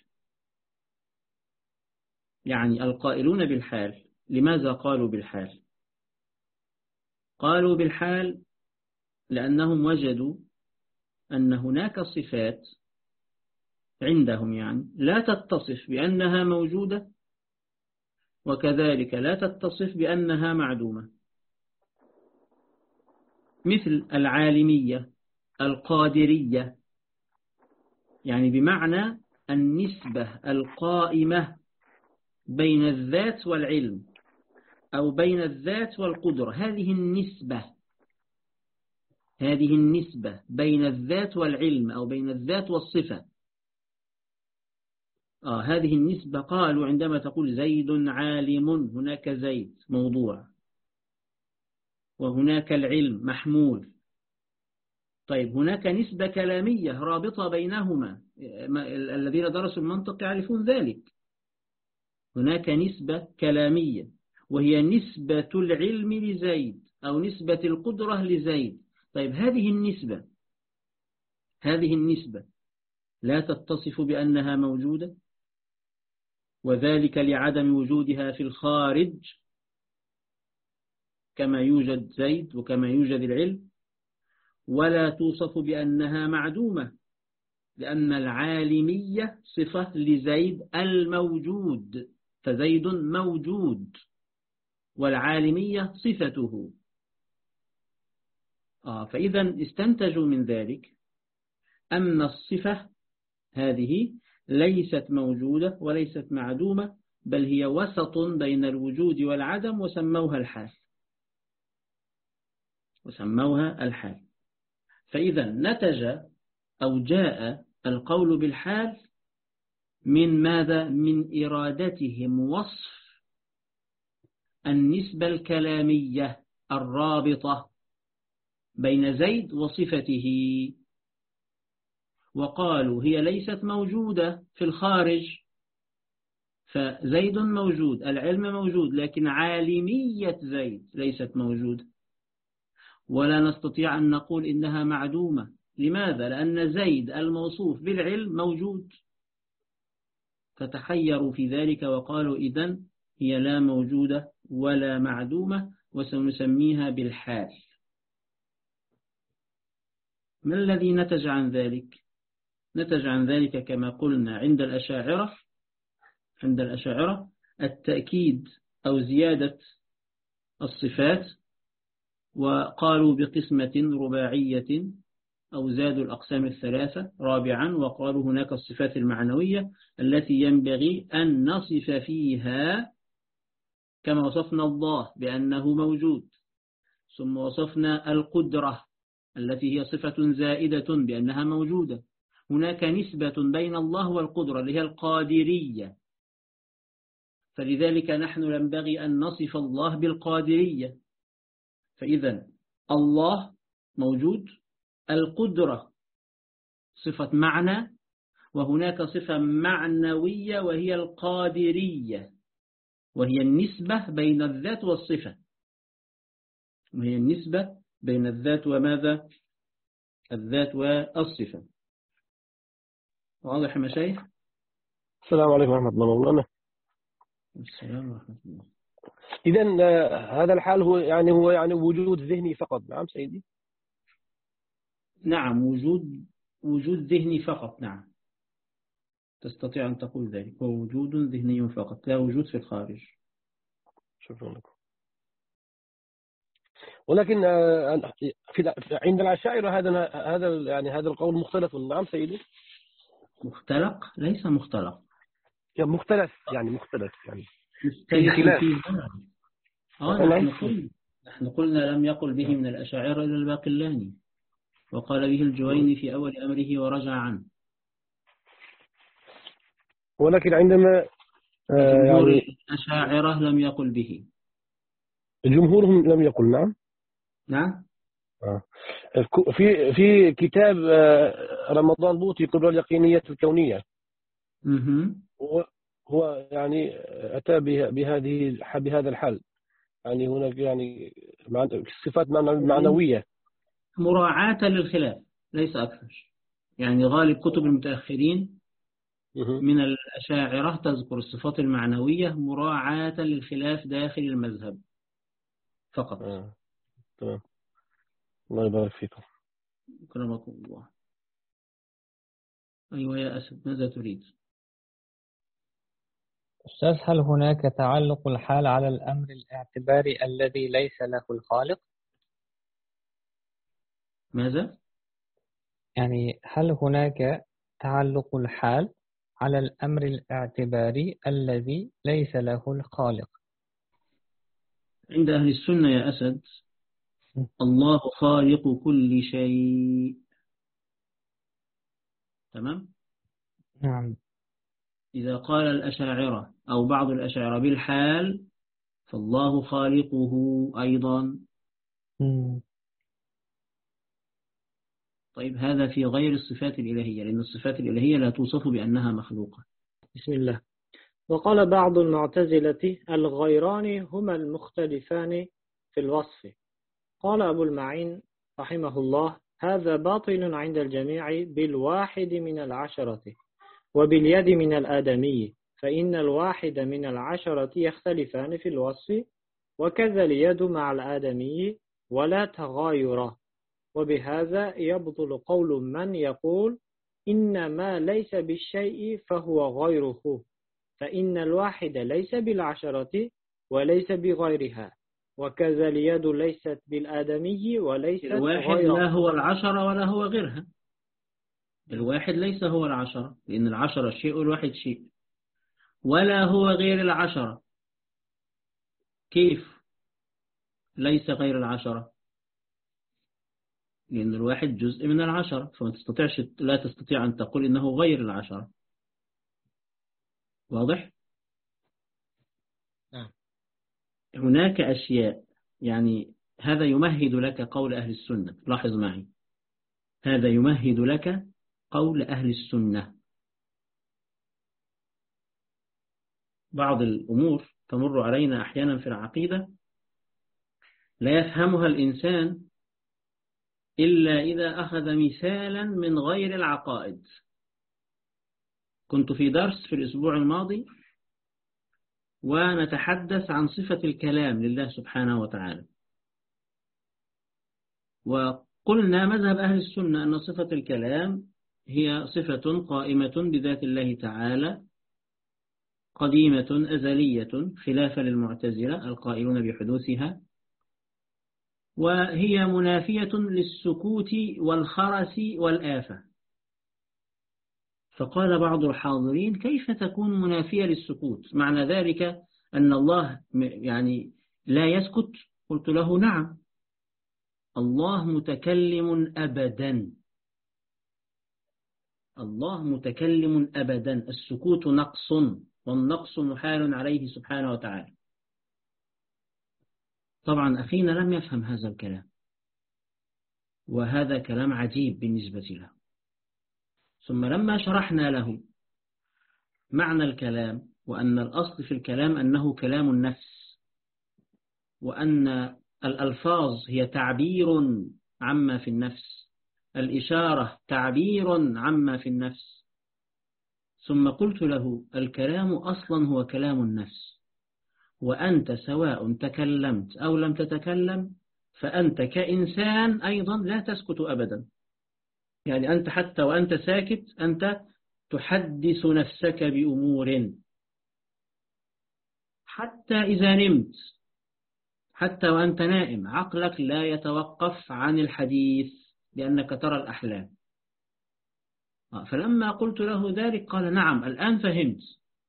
يعني القائلون بالحال لماذا قالوا بالحال؟ قالوا بالحال لأنهم وجدوا أن هناك صفات عندهم يعني لا تتصف بأنها موجودة، وكذلك لا تتصف بأنها معدومة، مثل العالمية، القادرية، يعني بمعنى النسبة القائمة بين الذات والعلم أو بين الذات والقدرة. هذه النسبة بين الذات والعلم أو بين الذات والصفة. هذه النسبة قالوا عندما تقول زيد عالم، هناك زيد موضوع وهناك العلم محمول. طيب هناك نسبة كلامية رابطة بينهما، الذين درسوا المنطق يعرفون ذلك. هناك نسبة كلامية وهي نسبة العلم لزيد أو نسبة القدرة لزيد. طيب هذه النسبة لا تتصف بأنها موجودة، وذلك لعدم وجودها في الخارج كما يوجد زيد وكما يوجد العلم، ولا توصف بأنها معدومة لأن العالمية صفة لزيد الموجود، فزيد موجود والعالمية صفته. فإذا استنتجوا من ذلك أن الصفة هذه ليست موجودة وليست معدومة، بل هي وسط بين الوجود والعدم، وسموها الحال. فإذا نتج أو جاء القول بالحال من ماذا؟ من إرادتهم وصف النسبة الكلامية الرابطة بين زيد وصفته، وقالوا هي ليست موجودة في الخارج، فزيد موجود، العلم موجود، لكن عالمية زيد ليست موجودة، ولا نستطيع أن نقول إنها معدومة. لماذا؟ لأن زيد الموصوف بالعلم موجود، فتحيروا في ذلك وقالوا إذن هي لا موجودة ولا معدومة وسنسميها بالحال. ما الذي نتج عن ذلك؟ نتج عن ذلك كما قلنا عند الأشاعرة التأكيد أو زيادة الصفات، وقالوا بقسمة رباعية أو زادوا الأقسام الثلاثة رابعا، وقالوا هناك الصفات المعنوية التي ينبغي أن نصف فيها كما وصفنا الله بأنه موجود، ثم وصفنا القدرة التي هي صفة زائدة بأنها موجودة. هناك نسبة بين الله والقدرة اللي هي القادرية، فلذلك نحن ينبغي أن نصف الله بالقادرية. فإذا الله موجود، القدرة صفة معنى، وهناك صفة معنوية وهي القادرية، وهي النسبة بين الذات والصفة، وهي النسبة بين الذات وماذا؟ الذات والصفة. واضح يا مشايخ؟ السلام عليكم ورحمة الله وبركاته. السلام ورحمة الله. إذن هذا الحال هو يعني وجود ذهني فقط. نعم سيدي. نعم، وجود ذهني فقط. نعم، تستطيع أن تقول ذلك، هو وجود ذهني فقط، لا وجود في الخارج. شكرا لكم. ولكن عند الأشاعرة هذا القول مختلف. نعم سيدي. مختلق؟ ليس مختلق، مختلف يعني في خلاف. نحن قلنا لم يقل به من الأشاعرة إلا الباقلاني، وقال به الجويني في أول أمره ورجع عنه. ولكن عندما جمهور الأشاعرة لم يقل به. جمهورهم لم يقل. نعم. نعم. في كتاب رمضان بوطي قبل اليقينية الكونية، هو يعني أتى بهذا الحل. يعني هناك يعني صفات معنوية مراعاة للخلاف ليس أكثر. يعني غالب كتب المتأخرين من الأشاعرة تذكر الصفات المعنوية مراعاة للخلاف داخل المذهب فقط. تمام. الله يبارك فيكم. أكرمكم الله. أيوة يا أسد، ماذا تريد؟ أستاذ، هل هناك تعلق الحال على الأمر الاعتباري الذي ليس له الخالق؟ ماذا؟ يعني هل هناك تعلق الحال على الأمر الاعتباري الذي ليس له الخالق؟ عند أهل السنة يا أسد الله خالق كل شيء. تمام؟ نعم. إذا قال الأشاعرة أو بعض الأشاعرة بالحال فالله خالقه أيضا. طيب هذا في غير الصفات الإلهية، لأن الصفات الإلهية لا توصف بأنها مخلوقة. بسم الله. وقال بعض المعتزلة الغيران هما المختلفان في الوصف. قال أبو المعين رحمه الله هذا باطل عند الجميع بالواحد من العشرة وباليد من الآدمي، فإن الواحد من العشرة يختلفان في الوصف، وكذا اليد مع الآدمي ولا تغاير. وبهذا يبطل قول من يقول إن ما ليس بالشيء فهو غيره، فإن الواحد ليس بالعشرة وليس بغيرها، وكذا اليد ليست بالآدمي وليست الواحد غيرها. لا هو العشرة ولا هو غيرها. الواحد ليس هو العشرة، لأن العشرة شيء والواحد شيء، ولا هو غير العشرة. كيف ليس غير العشرة؟ لأن الواحد جزء من العشرة، لا تستطيع أن تقول إنه غير العشرة. واضح؟ هناك أشياء، يعني هذا يمهد لك قول أهل السنة. لاحظ معي، هذا يمهد لك قول أهل السنة. بعض الأمور تمر علينا أحيانا في العقيدة لا يفهمها الإنسان إلا إذا أخذ مثالا من غير العقائد. كنت في درس في الأسبوع الماضي ونتحدث عن صفة الكلام لله سبحانه وتعالى، وقلنا مذهب أهل السنة أن صفة الكلام هي صفة قائمة بذات الله تعالى قديمة أزلية خلافا للمعتزلة القائلون بحدوثها، وهي منافية للسكوت والخرس والآفة. فقال بعض الحاضرين: كيف تكون منافية للسكوت؟ معنى ذلك أن الله يعني لا يسكت؟ قلت له: نعم، الله متكلم أبدا، الله متكلم أبدا، السكوت نقص، والنقص محال عليه سبحانه وتعالى. طبعا أخينا لم يفهم هذا الكلام، وهذا كلام عجيب بالنسبة له. ثم لما شرحنا له معنى الكلام، وأن الأصل في الكلام أنه كلام النفس، وأن الألفاظ هي تعبير عما في النفس، الإشارة تعبير عما في النفس، ثم قلت له: الكلام أصلا هو كلام النفس، وأنت سواء تكلمت أو لم تتكلم فأنت كإنسان أيضا لا تسكت أبدا. يعني أنت حتى وأنت ساكت أنت تحدث نفسك بأمور، حتى إذا نمت، حتى وأنت نائم عقلك لا يتوقف عن الحديث لأنك ترى الأحلام. فلما قلت له ذلك قال: نعم، الآن فهمت،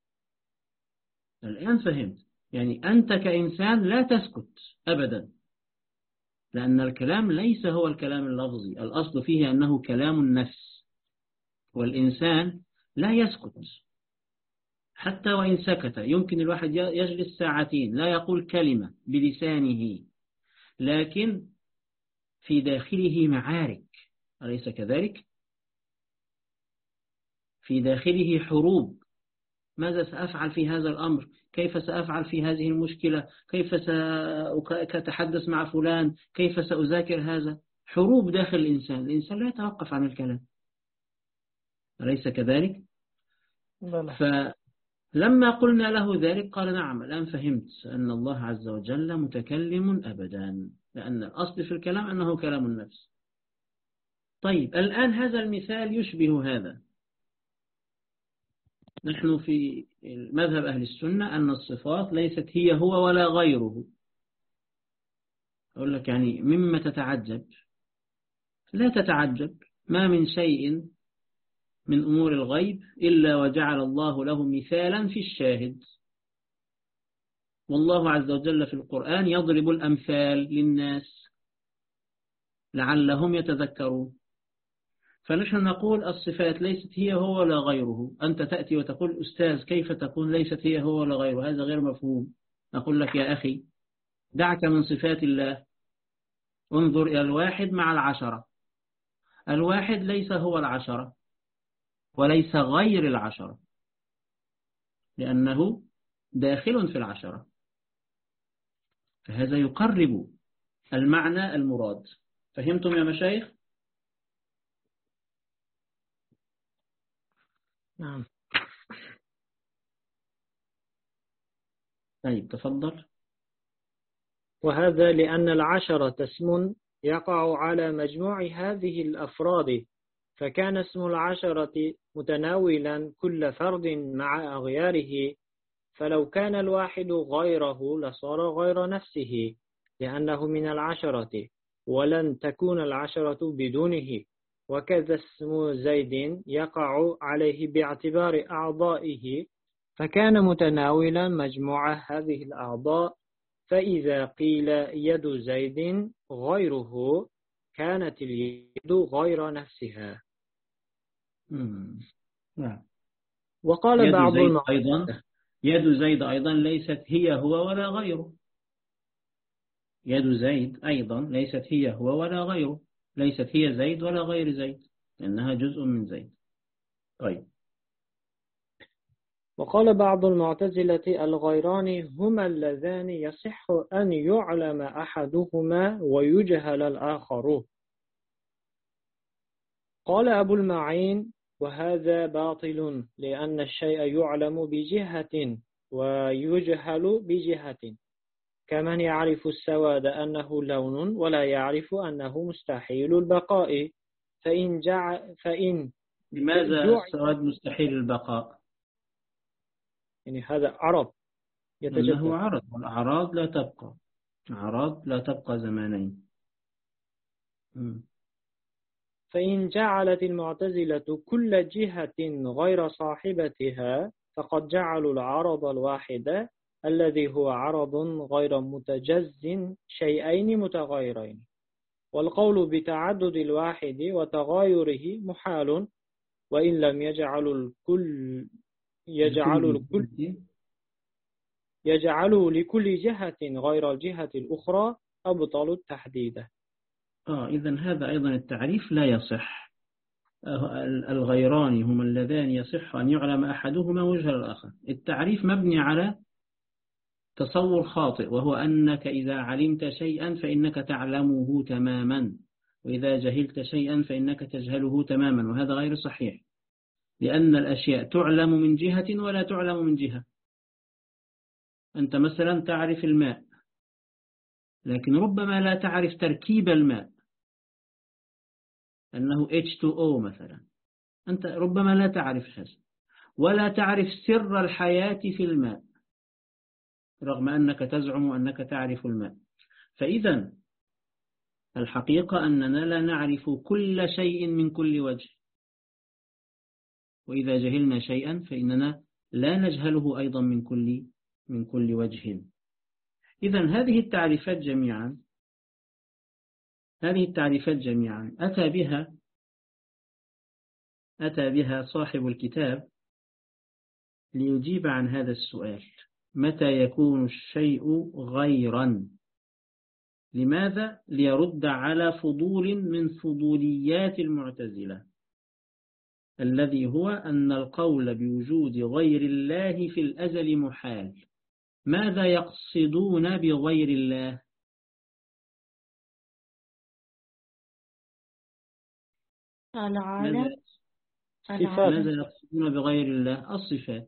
الآن فهمت. يعني أنت كإنسان لا تسكت أبدا، لأن الكلام ليس هو الكلام اللفظي، الأصل فيه أنه كلام النفس، والإنسان لا يسكت حتى وإن سكت. يمكن الواحد يجلس ساعتين لا يقول كلمة بلسانه، لكن في داخله معارك، أليس كذلك؟ في داخله حروب: ماذا سأفعل في هذا الأمر؟ كيف سأفعل في هذه المشكلة؟ كيف سأتحدث مع فلان؟ كيف سأذاكر هذا؟ حروب داخل الإنسان، الإنسان لا يتوقف عن الكلام، أليس كذلك؟ فلما قلنا له ذلك قال: نعم، الآن فهمت أن الله عز وجل متكلم أبدا، لأن الأصل في الكلام أنه كلام النفس. طيب، الآن هذا المثال يشبه هذا. نحن في مذهب أهل السنة أن الصفات ليست هي هو ولا غيره. أقول لك يعني مما تتعجب؟ لا تتعجب، ما من شيء من أمور الغيب إلا وجعل الله له مثالا في الشاهد. والله عز وجل في القرآن يضرب الأمثال للناس لعلهم يتذكرون. فنحن نقول الصفات ليست هي هو ولا غيره. أنت تأتي وتقول: أستاذ، كيف تكون ليست هي هو ولا غيره؟ هذا غير مفهوم. نقول لك: يا أخي، دعك من صفات الله، انظر إلى الواحد مع العشرة. الواحد ليس هو العشرة وليس غير العشرة، لأنه داخل في العشرة، فهذا يقرب المعنى المراد. فهمتم يا مشايخ؟ نعم. طيب، تفضل. وهذا لأن العشرة اسم يقع على مجموع هذه الأفراد، فكان اسم العشرة متناولا كل فرد مع أغياره، فلو كان الواحد غيره لصار غير نفسه لأنه من العشرة، ولن تكون العشرة بدونه. وكذا اسم زيد يقع عليه باعتبار أعضائه، فكان متناولا مجموع هذه الأعضاء، فإذا قيل يد زيد غيره كانت اليد غير نفسها. نعم. وقال بعض يد زيد أيضا ليست هي هو ولا غيره. يد زيد أيضا ليست هي هو ولا غيره، ليست هي زيد ولا غير زيد، لأنها جزء من زيد. طيب. وقال بعض المعتزلة: الغيران هما اللذان يصح أن يعلم أحدهما ويجهل الآخر. قال أبو المعين: وهذا باطل لأن الشيء يعلم بجهة ويجهل بجهة، كمن يعرف السواد أنه لون ولا يعرف أنه مستحيل البقاء. فإن لماذا جعل، السواد مستحيل البقاء؟ يعني هذا عرض لأنه يتجدد. عرض، والأعراض لا تبقى، أعراض لا تبقى زمانين. فإن جعلت المعتزلة كل جهة غير صاحبتها فقد جعلوا العرض الواحد الذي هو عرض غير متجز شيئين متغيرين، والقول بتعدد الواحد وتغايره محال، وإن لم يجعلوا لكل جهة غير الجهة الأخرى أبطلوا التحديد. إذن هذا أيضا التعريف لا يصح. الغيران هما اللذان يصح أن يعلم أحدهما وجه الآخر. التعريف مبني على تصور خاطئ، وهو أنك إذا علمت شيئا فإنك تعلمه تماما، وإذا جهلت شيئا فإنك تجهله تماما، وهذا غير صحيح، لأن الأشياء تعلم من جهة ولا تعلم من جهة. أنت مثلا تعرف الماء، لكن ربما لا تعرف تركيب الماء، أنه H2O مثلا، أنت ربما لا تعرف هذا، ولا تعرف سر الحياة في الماء رغم أنك تزعم أنك تعرف الماء. فإذا الحقيقة أننا لا نعرف كل شيء من كل وجه، وإذا جهلنا شيئا فإننا لا نجهله أيضا من كل وجه. إذا هذه التعريفات جميعا أتى بها صاحب الكتاب ليجيب عن هذا السؤال: متى يكون الشيء غيرا؟ لماذا؟ ليرد على فضول من فضوليات المعتزلة، الذي هو أن القول بوجود غير الله في الأزل محال. ماذا يقصدون بغير الله؟ العالم. ماذا يقصدون بغير الله؟ الصفات.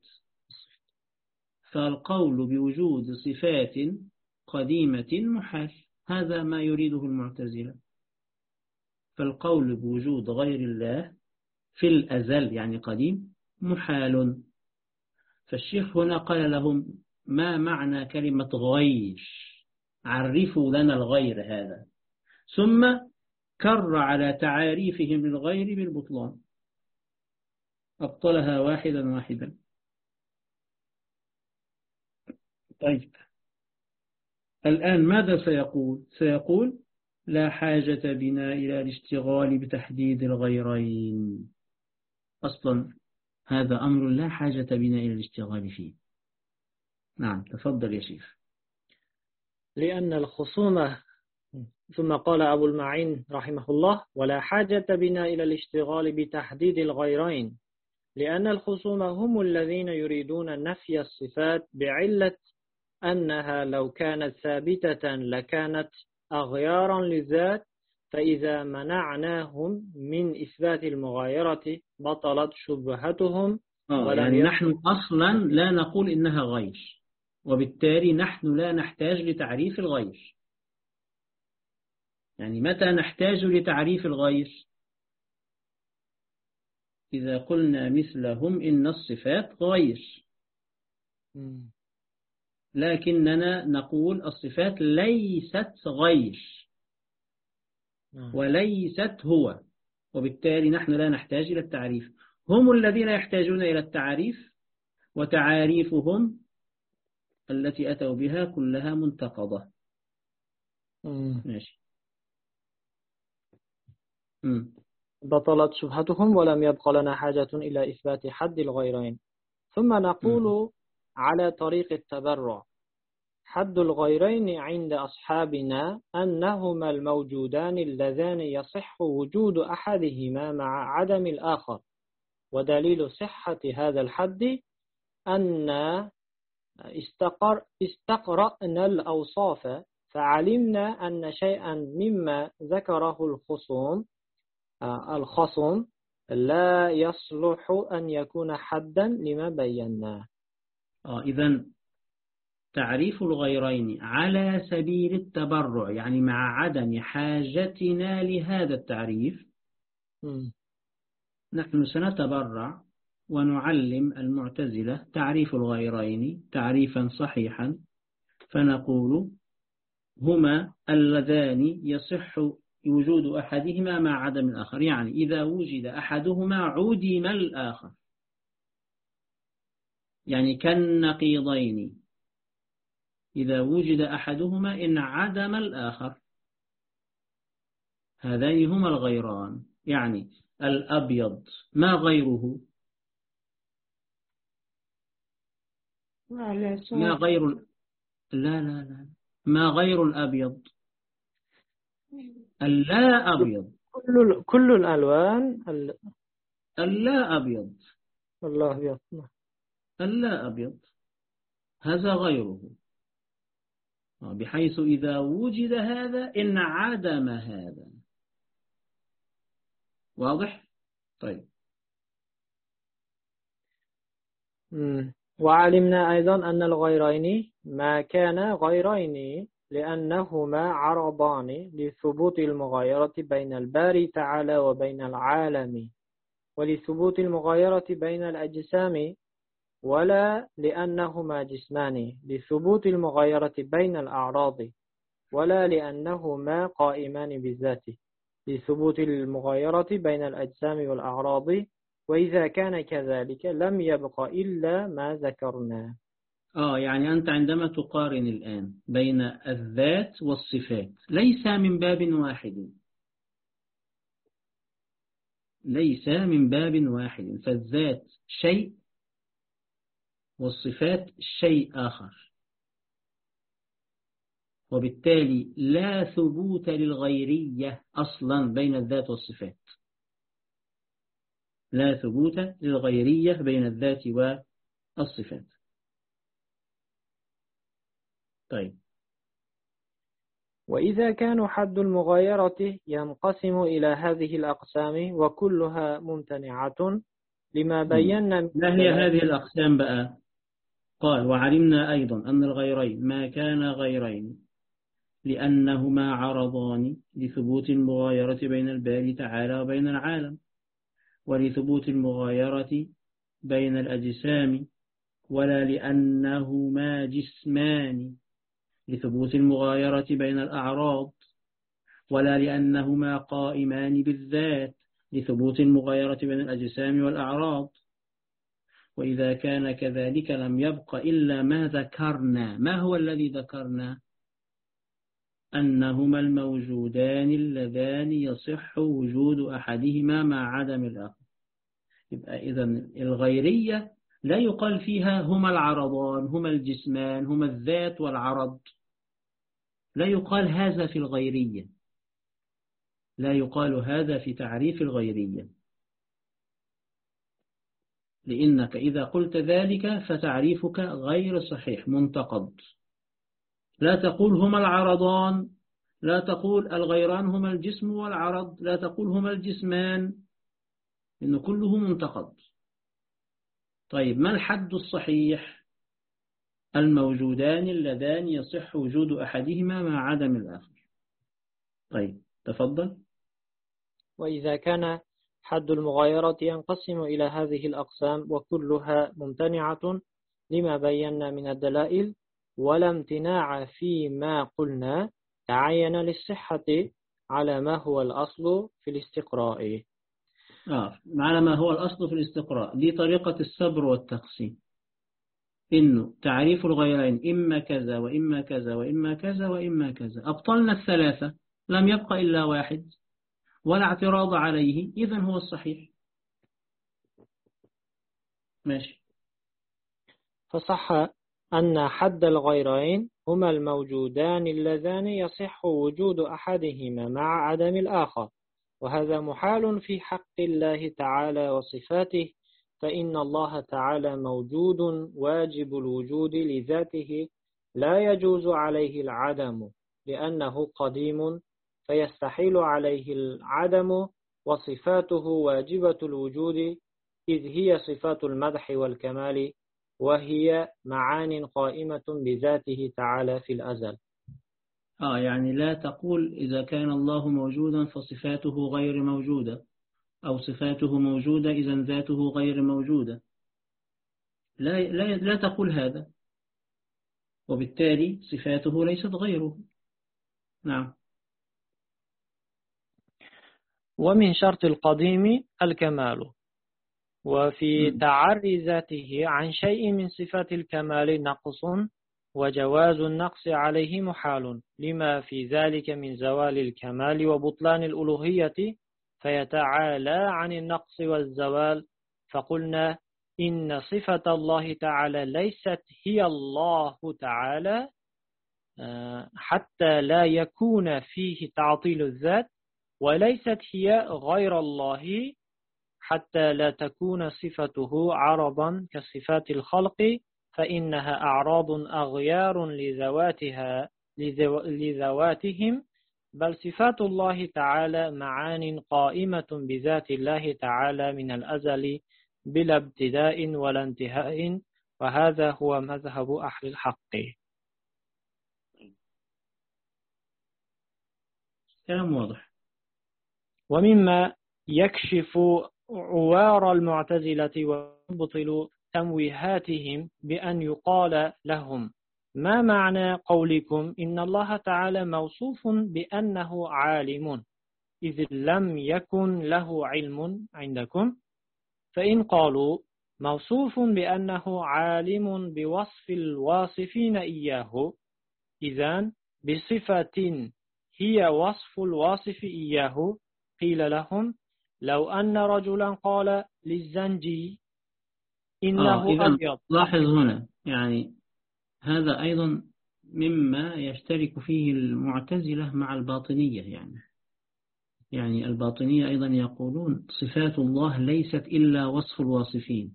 فالقول بوجود صفات قديمة محال، هذا ما يريده المعتزلة. فالقول بوجود غير الله في الأزل يعني قديم محال. فالشيخ هنا قال لهم: ما معنى كلمة غير؟ عرفوا لنا الغير هذا. ثم كر على تعاريفهم للغير بالبطلان، أبطلها واحدا واحدا. طيب، الآن ماذا سيقول؟ سيقول: لا حاجة بنا إلى الاشتغال بتحديد الغيرين. أصلا هذا أمر لا حاجة بنا إلى الاشتغال فيه. نعم، تفضل يا شيخ. لأن الخصومة، ثم قال أبو المعين رحمه الله: ولا حاجة بنا إلى الاشتغال بتحديد الغيرين، لأن الخصوم هم الذين يريدون نفي الصفات بعلة أنها لو كانت ثابتة لكانت أغيارا للذات، فإذا منعناهم من إثبات المغايرة بطلت شبهتهم. يعني نحن أصلا لا نقول إنها غير، وبالتالي نحن لا نحتاج لتعريف الغير. يعني متى نحتاج لتعريف الغير؟ إذا قلنا مثلهم إن الصفات غير، لكننا نقول الصفات ليست غير وليست هو، وبالتالي نحن لا نحتاج إلى التعريف. هم الذين يحتاجون إلى التعريف، وتعاريفهم التي أتوا بها كلها منتقضة. ماشي. بطلت شبهتهم ولم يبق لنا حاجة إلى إثبات حد الغيرين. ثم نقول على طريق التبرع: حد الغيرين عند أصحابنا أنهما الموجودان اللذان يصح وجود أحدهما مع عدم الآخر، ودليل صحة هذا الحد أن استقرأنا الأوصاف فعلمنا أن شيئا مما ذكره الخصم لا يصلح أن يكون حدا لما بيناه. إذن تعريف الغيرين على سبيل التبرع، يعني مع عدم حاجتنا لهذا التعريف، نحن سنتبرع ونعلم المعتزلة تعريف الغيرين تعريفا صحيحا، فنقول هما اللذان يصح وجود أحدهما مع عدم الآخر، يعني إذا وجد أحدهما عدم الآخر، يعني كالنقيضين، إذا وجد أحدهما انعدم الآخر، هذين هما الغيران. يعني الأبيض ما غيره؟ ما غير لا ما غير الأبيض؟ اللا أبيض. كل الألوان اللا أبيض. الله أبيض. اللا أبيض هذا غيره، بحيث إذا وجد هذا انعدم هذا. واضح؟ طيب. وعلمنا أيضا أن الغيرين ما كان غيرين لأنهما عرضان لثبوت المغايرة بين الباري تعالى وبين العالم، ولثبوت المغايرة بين الأجسام، ولا لأنهما جسمان لثبوت المغايرة بين الأعراض، ولا لأنهما قائمان بالذات لثبوت المغايرة بين الأجسام والأعراض. وإذا كان كذلك لم يبق إلا ما ذكرنا. يعني أنت عندما تقارن الآن بين الذات والصفات ليس من باب واحد، ليس من باب واحد، فالذات شيء والصفات شيء آخر، وبالتالي لا ثبوت للغيرية أصلا بين الذات والصفات، لا ثبوت للغيرية بين الذات والصفات. طيب. وإذا كان حد المغايرة ينقسم إلى هذه الأقسام وكلها ممتنعة لما بينا. ما هي هذه الأقسام بقى؟ قال وعلمنا أيضا أن الغيرين ما كان غيرين لأنهما عرضان لثبوت المغايرة بين الباري تعالى وبين العالم، ولثبوت المغايرة بين الأجسام، ولا لأنهما جسمان لثبوت المغايرة بين الأعراض، ولا لأنهما قائمان بالذات لثبوت المغايرة بين الأجسام والأعراض. وإذا كان كذلك لم يبق إلا ما ذكرنا. ما هو الذي ذكرنا؟ أنهما الموجودان اللذان يصح وجود أحدهما مع عدم الآخر. يبقى إذن الغيرية لا يقال فيها هما العرضان، هما الجسمان، هما الذات والعرض، لا يقال هذا في الغيرية، لا يقال هذا في تعريف الغيرية، لأنك إذا قلت ذلك فتعريفك غير صحيح منتقد. لا تقول هما العرضان، لا تقول الغيران هما الجسم والعرض، لا تقول هما الجسمان، إنه كله منتقد. طيب ما الحد الصحيح؟ الموجودان اللذان يصح وجود أحدهما مع عدم الآخر. طيب تفضل. وإذا كان حد المغايرة ينقسم إلى هذه الأقسام وكلها ممتنعة لما بينا من الدلائل، ولا امتناع فيما قلنا، تعين للصحة على ما هو الأصل في الاستقراء. على ما هو الأصل في الاستقراء دي طريقة الصبر والتقسيم، إنه تعريف الغيرين إما كذا وإما كذا وإما كذا وإما كذا، أبطلنا الثلاثة لم يبقى إلا واحد ولا اعتراض عليه، إذن هو الصحيح. ماشي. فصح أن حد الغيرين هما الموجودان اللذان يصح وجود أحدهما مع عدم الآخر، وهذا محال في حق الله تعالى وصفاته، فإن الله تعالى موجود واجب الوجود لذاته لا يجوز عليه العدم لأنه قديم، فيستحيل عليه العدم وصفاته واجبة الوجود إذ هي صفات المدح والكمال وهي معان قائمة بذاته تعالى في الأزل. يعني لا تقول إذا كان الله موجودا فصفاته غير موجودة، أو صفاته موجودة إذا ذاته غير موجودة. لا تقول هذا، وبالتالي صفاته ليست غيره. نعم. ومن شرط القديم الكمال، وفي تعري ذاته عن شيء من صفات الكمال نقص، وجواز النقص عليه محال لما في ذلك من زوال الكمال وبطلان الألوهية، فيتعالى عن النقص والزوال. فقلنا إن صفة الله تعالى ليست هي الله تعالى حتى لا يكون فيه تعطيل الذات، وليست هي غير الله حتى لا تكون صفته عرضا كصفات الخلق، فإنها أعراض أغيار لذواتهم، بل صفات الله تعالى معان قائمة بذات الله تعالى من الأزل بلا ابتداء ولا انتهاء، وهذا هو مذهب أهل الحق. كلام واضح. ومما يكشف عوار المعتزلة ويبطل تمويهاتهم بأن يقال لهم: ما معنى قولكم إن الله تعالى موصوف بأنه عالم إذ لم يكن له علم عندكم؟ فإن قالوا موصوف بأنه عالم بوصف الواصفين إياه، إذن بصفة هي وصف الواصف إياه، قيل لهم: لو أن رجلا قال للزنجي إنه أبيض. لاحظ هنا، يعني هذا أيضا مما يشترك فيه المعتزلة مع الباطنية. يعني الباطنية أيضا يقولون صفات الله ليست إلا وصف الواصفين.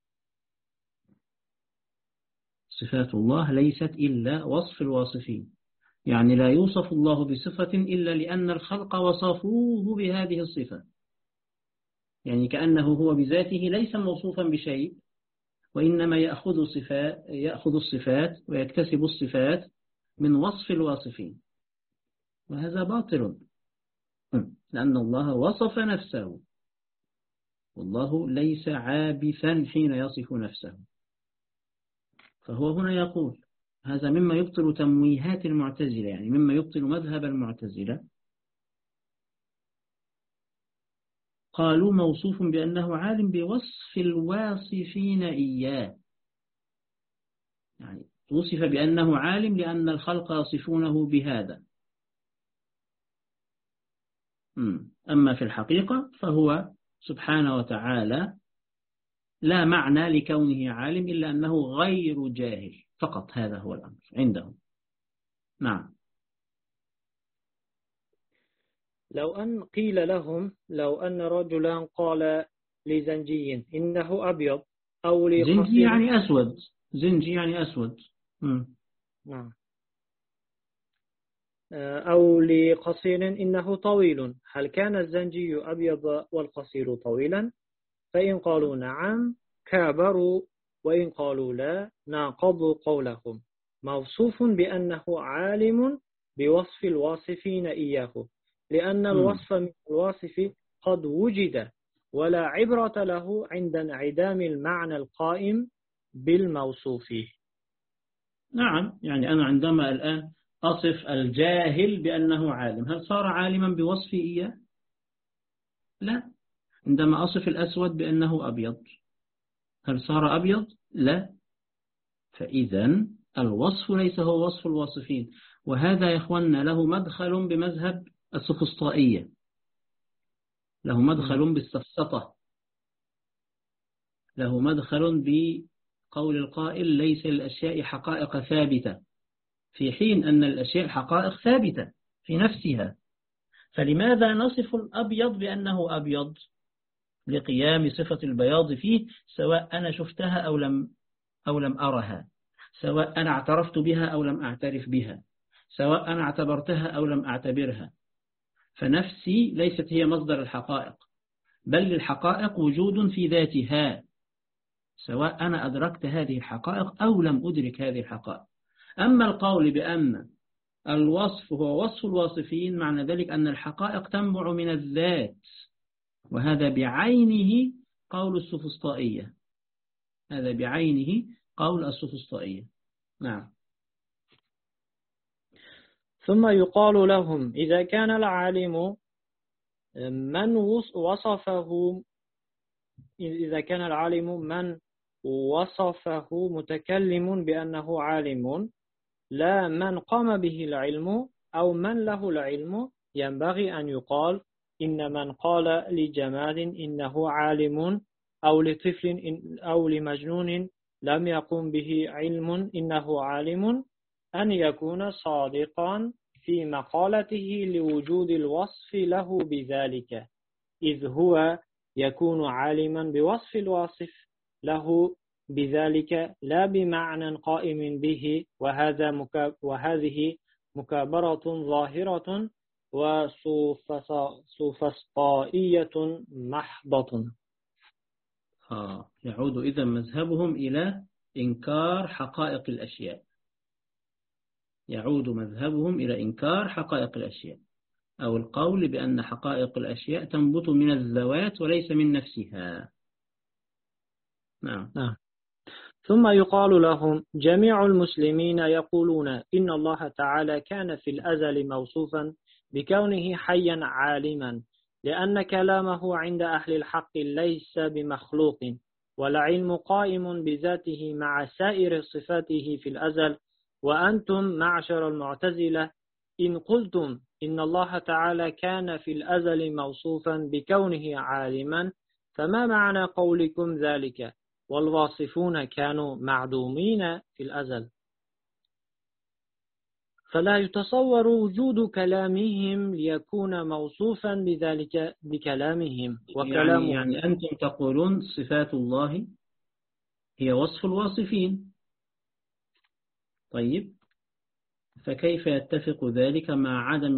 صفات الله ليست إلا وصف الواصفين، يعني لا يوصف الله بصفة إلا لأن الخلق وصفوه بهذه الصفة، يعني كأنه هو بذاته ليس موصوفا بشيء، وإنما يأخذ الصفات ويكتسب الصفات من وصف الواصفين، وهذا باطل، لأن الله وصف نفسه، والله ليس عابثا حين يصف نفسه. فهو هنا يقول هذا مما يبطل تمويهات المعتزلة، يعني مما يبطل مذهب المعتزلة. قالوا موصوف بأنه عالم بوصف الواصفين إياه، يعني وصف بأنه عالم لأن الخلق يصفونه بهذا. أما في الحقيقة فهو سبحانه وتعالى لا معنى لكونه عالم إلا أنه غير جاهل فقط، هذا هو الأمر عندهم. نعم. لو أن قيل لهم لو أن رجلا قال لزنجي إنه أبيض أو زنجي يعني أسود، زنجي يعني أسود. نعم. أو لقصير إنه طويل، هل كان الزنجي أبيض والقصير طويلا؟ فإن قالوا نعم كابروا، وإن قالوا لا ناقضوا قولهم، موصوف بأنه عالم بوصف الواصفين إياه، لأن الوصف من الواصف قد وجد، ولا عبرة له عند انعدام المعنى القائم بالموصوف. نعم، يعني أنا عندما الآن أصف الجاهل بأنه عالم، هل صار عالما بوصفه إياه؟ لا. عندما أصف الأسود بأنه أبيض، هل صار أبيض؟ لا. فإذا الوصف ليس هو وصف الواصفين، وهذا يا إخواننا له مدخل بمذهب السفسطائية، له مدخل بالسفسطة، له مدخل بقول القائل ليس للأشياء حقائق ثابتة، في حين أن الأشياء حقائق ثابتة في نفسها. فلماذا نصف الأبيض بأنه أبيض؟ لقيام صفة البياض فيه، سواء أنا شفتها أو لم أرها، سواء أنا اعترفت بها أو لم أعترف بها، سواء أنا اعتبرتها أو لم أعتبرها. فنفسي ليست هي مصدر الحقائق، بل الحقائق وجود في ذاتها، سواء أنا أدركت هذه الحقائق أو لم أدرك هذه الحقائق. أما القول بأن الوصف هو وصف الواصفين، معنى ذلك أن الحقائق تنبع من الذات، وهذا بعينه قول السفسطائية، هذا بعينه قول السفسطائية. نعم. ثم يقال لهم إذا كان العالم من وصفه متكلم بأنه عالم، لا من قام به العلم أو من له العلم، ينبغي أن يقال إن من قال لجمال إنه عالم، أو لطفل أو لمجنون لم يقم به علم إنه عالم، أن يكون صادقا في مقالته لوجود الوصف له بذلك، إذ هو يكون عالما بوصف الواصف له بذلك لا بمعنى قائم به، وهذه مكابرة ظاهرة وسفسطائية محضة. يعود إذا مذهبهم إلى إنكار حقائق الأشياء، يعود مذهبهم إلى إنكار حقائق الأشياء، أو القول بأن حقائق الأشياء تنبت من الذوات وليس من نفسها. نعم. ثم يقال لهم جميع المسلمين يقولون إن الله تعالى كان في الأزل موصوفا بكونه حيا عالما، لأن كلامه عند أهل الحق ليس بمخلوق، والعلم قائم بذاته مع سائر صفاته في الأزل. وأنتم معشر المعتزلة إن قلتم إن الله تعالى كان في الأزل موصوفا بكونه عالما، فما معنى قولكم ذلك والواصفون كانوا معدومين في الأزل؟ فلا يتصور وجود كلامهم ليكون موصوفا بذلك بكلامهم، وكلامهم يعني أنتم تقولون صفات الله هي وصف الواصفين، طيب فكيف يتفق ذلك مع عدم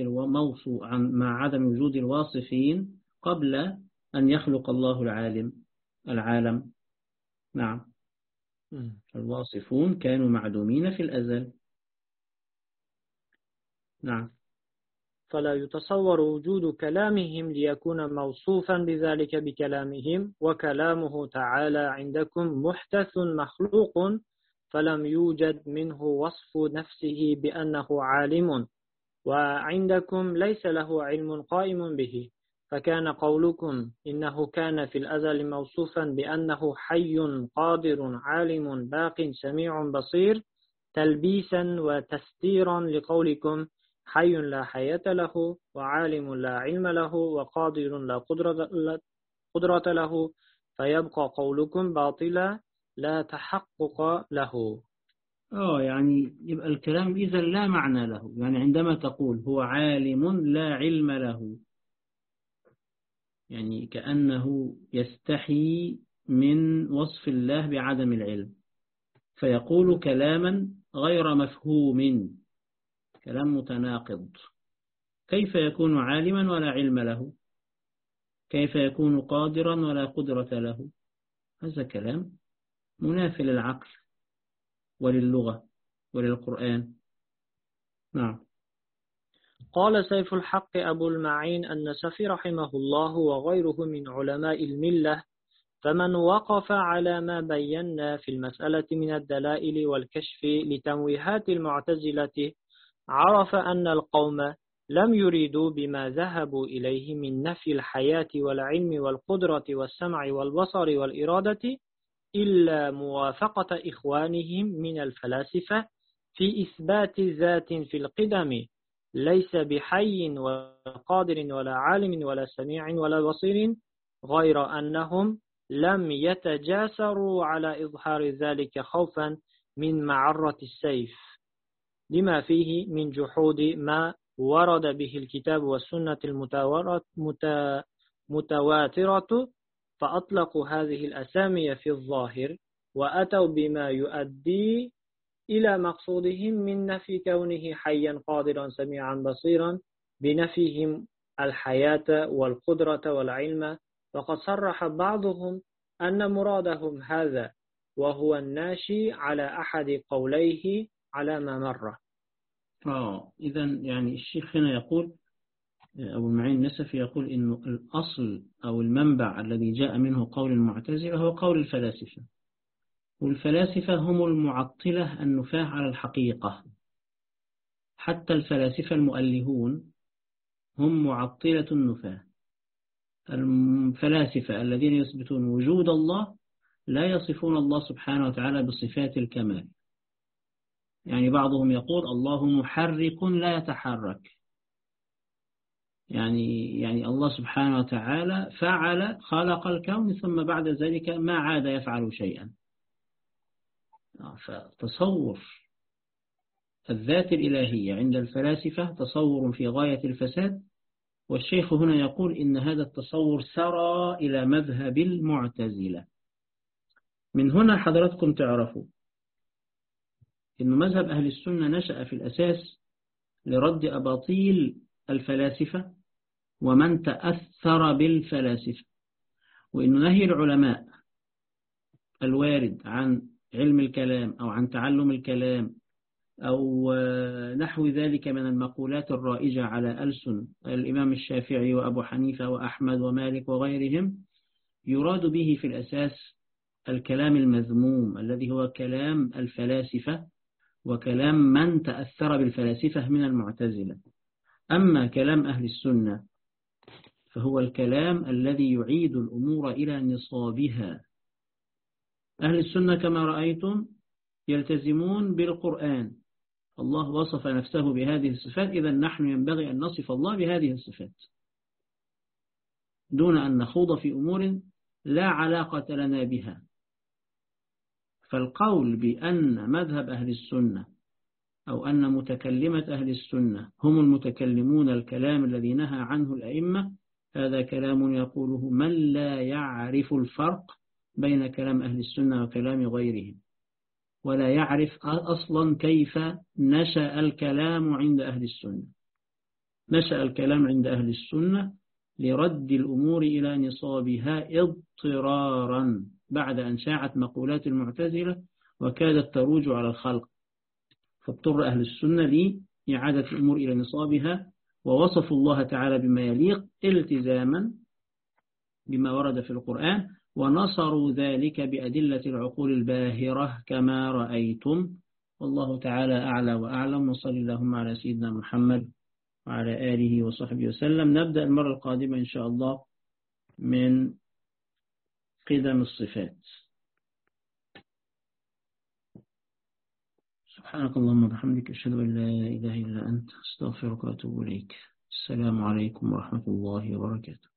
وجود الواصفين قبل أن يخلق الله العالم؟ نعم. الواصفون كانوا معدومين في الأزل. نعم. فلا يتصور وجود كلامهم ليكون موصوفا بذلك بكلامهم، وكلامه تعالى عندكم محدث مخلوق، فلم يوجد منه وصف نفسه بأنه عالم، وعندكم ليس له علم قائم به، فكان قولكم إنه كان في الأزل موصوفا بأنه حي قادر عالم باق سميع بصير تلبيسا وتستيرا لقولكم حي لا حياة له، وعالم لا علم له، وقادر لا قدرة له، فيبقى قولكم باطلا لا تحقق له. يعني يبقى الكلام إذا لا معنى له، يعني عندما تقول هو عالم لا علم له، يعني كأنه يستحي من وصف الله بعدم العلم، فيقول كلاما غير مفهوم، كلام متناقض. كيف يكون عالما ولا علم له؟ كيف يكون قادرا ولا قدرة له؟ هذا كلام منافي للعقل وللغة وللقرآن. نعم. قال سيف الحق أبو المعين النسفي رحمه الله وغيره من علماء الملة: فمن وقف على ما بينا في المسألة من الدلائل والكشف لتمويهات المعتزلة عرف أن القوم لم يريدوا بما ذهبوا إليه من نفي الحياة والعلم والقدرة والسمع والبصر والإرادة إلا موافقة إخوانهم من الفلاسفة في إثبات ذات في القدم ليس بحي ولا قادر ولا عالم ولا سميع ولا بصير، غير أنهم لم يتجاسروا على إظهار ذلك خوفا من معرة السيف، لما فيه من جحود ما ورد به الكتاب والسنة المتواترة، فأطلقوا هذه الأسامي في الظاهر وأتوا بما يؤدي إلى مقصودهم من نفي كونه حيا قادرا سميعا بصيرا، بنفيهم الحياة والقدرة والعلم، وقد صرح بعضهم أن مرادهم هذا، وهو الناشي على أحد قوليه على ما مر. إذا يعني الشيخ هنا يقول، أبو المعين النسفي يقول إنه الأصل أو المنبع الذي جاء منه قول المعتزلة هو قول الفلاسفة، والفلاسفة هم المعطلة النفاة على الحقيقة. حتى الفلاسفة المؤلهون هم معطلة النفاة. الفلاسفة الذين يثبتون وجود الله لا يصفون الله سبحانه وتعالى بصفات الكمال. يعني بعضهم يقول الله محرك لا يتحرك، يعني الله سبحانه وتعالى فعل خلق الكون ثم بعد ذلك ما عاد يفعل شيئا. فتصور الذات الإلهية عند الفلاسفة تصور في غاية الفساد، والشيخ هنا يقول إن هذا التصور سرى إلى مذهب المعتزلة. من هنا حضراتكم تعرفوا إن مذهب أهل السنة نشأ في الأساس لرد أباطيل الفلاسفة ومن تأثر بالفلاسفة، وإن نهي العلماء الوارد عن علم الكلام أو عن تعلم الكلام أو نحو ذلك من المقولات الرائجة على ألسن الإمام الشافعي وأبو حنيفة وأحمد ومالك وغيرهم، يراد به في الأساس الكلام المذموم الذي هو كلام الفلاسفة وكلام من تأثر بالفلاسفة من المعتزلة. أما كلام أهل السنة فهو الكلام الذي يعيد الأمور إلى نصابها. أهل السنة كما رأيتم يلتزمون بالقرآن، الله وصف نفسه بهذه الصفات، إذا نحن ينبغي أن نصف الله بهذه الصفات دون أن نخوض في أمور لا علاقة لنا بها. فالقول بأن مذهب أهل السنة أو أن متكلمة أهل السنة هم المتكلمون الكلام الذي نهى عنه الأئمة، هذا كلام يقوله من لا يعرف الفرق بين كلام أهل السنة وكلام غيرهم، ولا يعرف أصلا كيف نشأ الكلام عند أهل السنة. نشأ الكلام عند أهل السنة لرد الأمور إلى نصابها اضطرارا بعد أن شاعت مقولات المعتزلة وكادت تروج على الخلق، فاضطر أهل السنة لإعادة الأمور إلى نصابها، ووصفوا الله تعالى بما يليق التزاما بما ورد في القرآن، ونصروا ذلك بأدلة العقول الباهرة كما رأيتم. والله تعالى أعلى وأعلم، وصلى اللهم على سيدنا محمد وعلى آله وصحبه وسلم. نبدأ المرة القادمة إن شاء الله من قدم الصفات. سبحانك اللهم وبحمدك، أشهد أن لا إله إلا أنت، أستغفرك وأتوب إليك. السلام عليكم ورحمة الله وبركاته.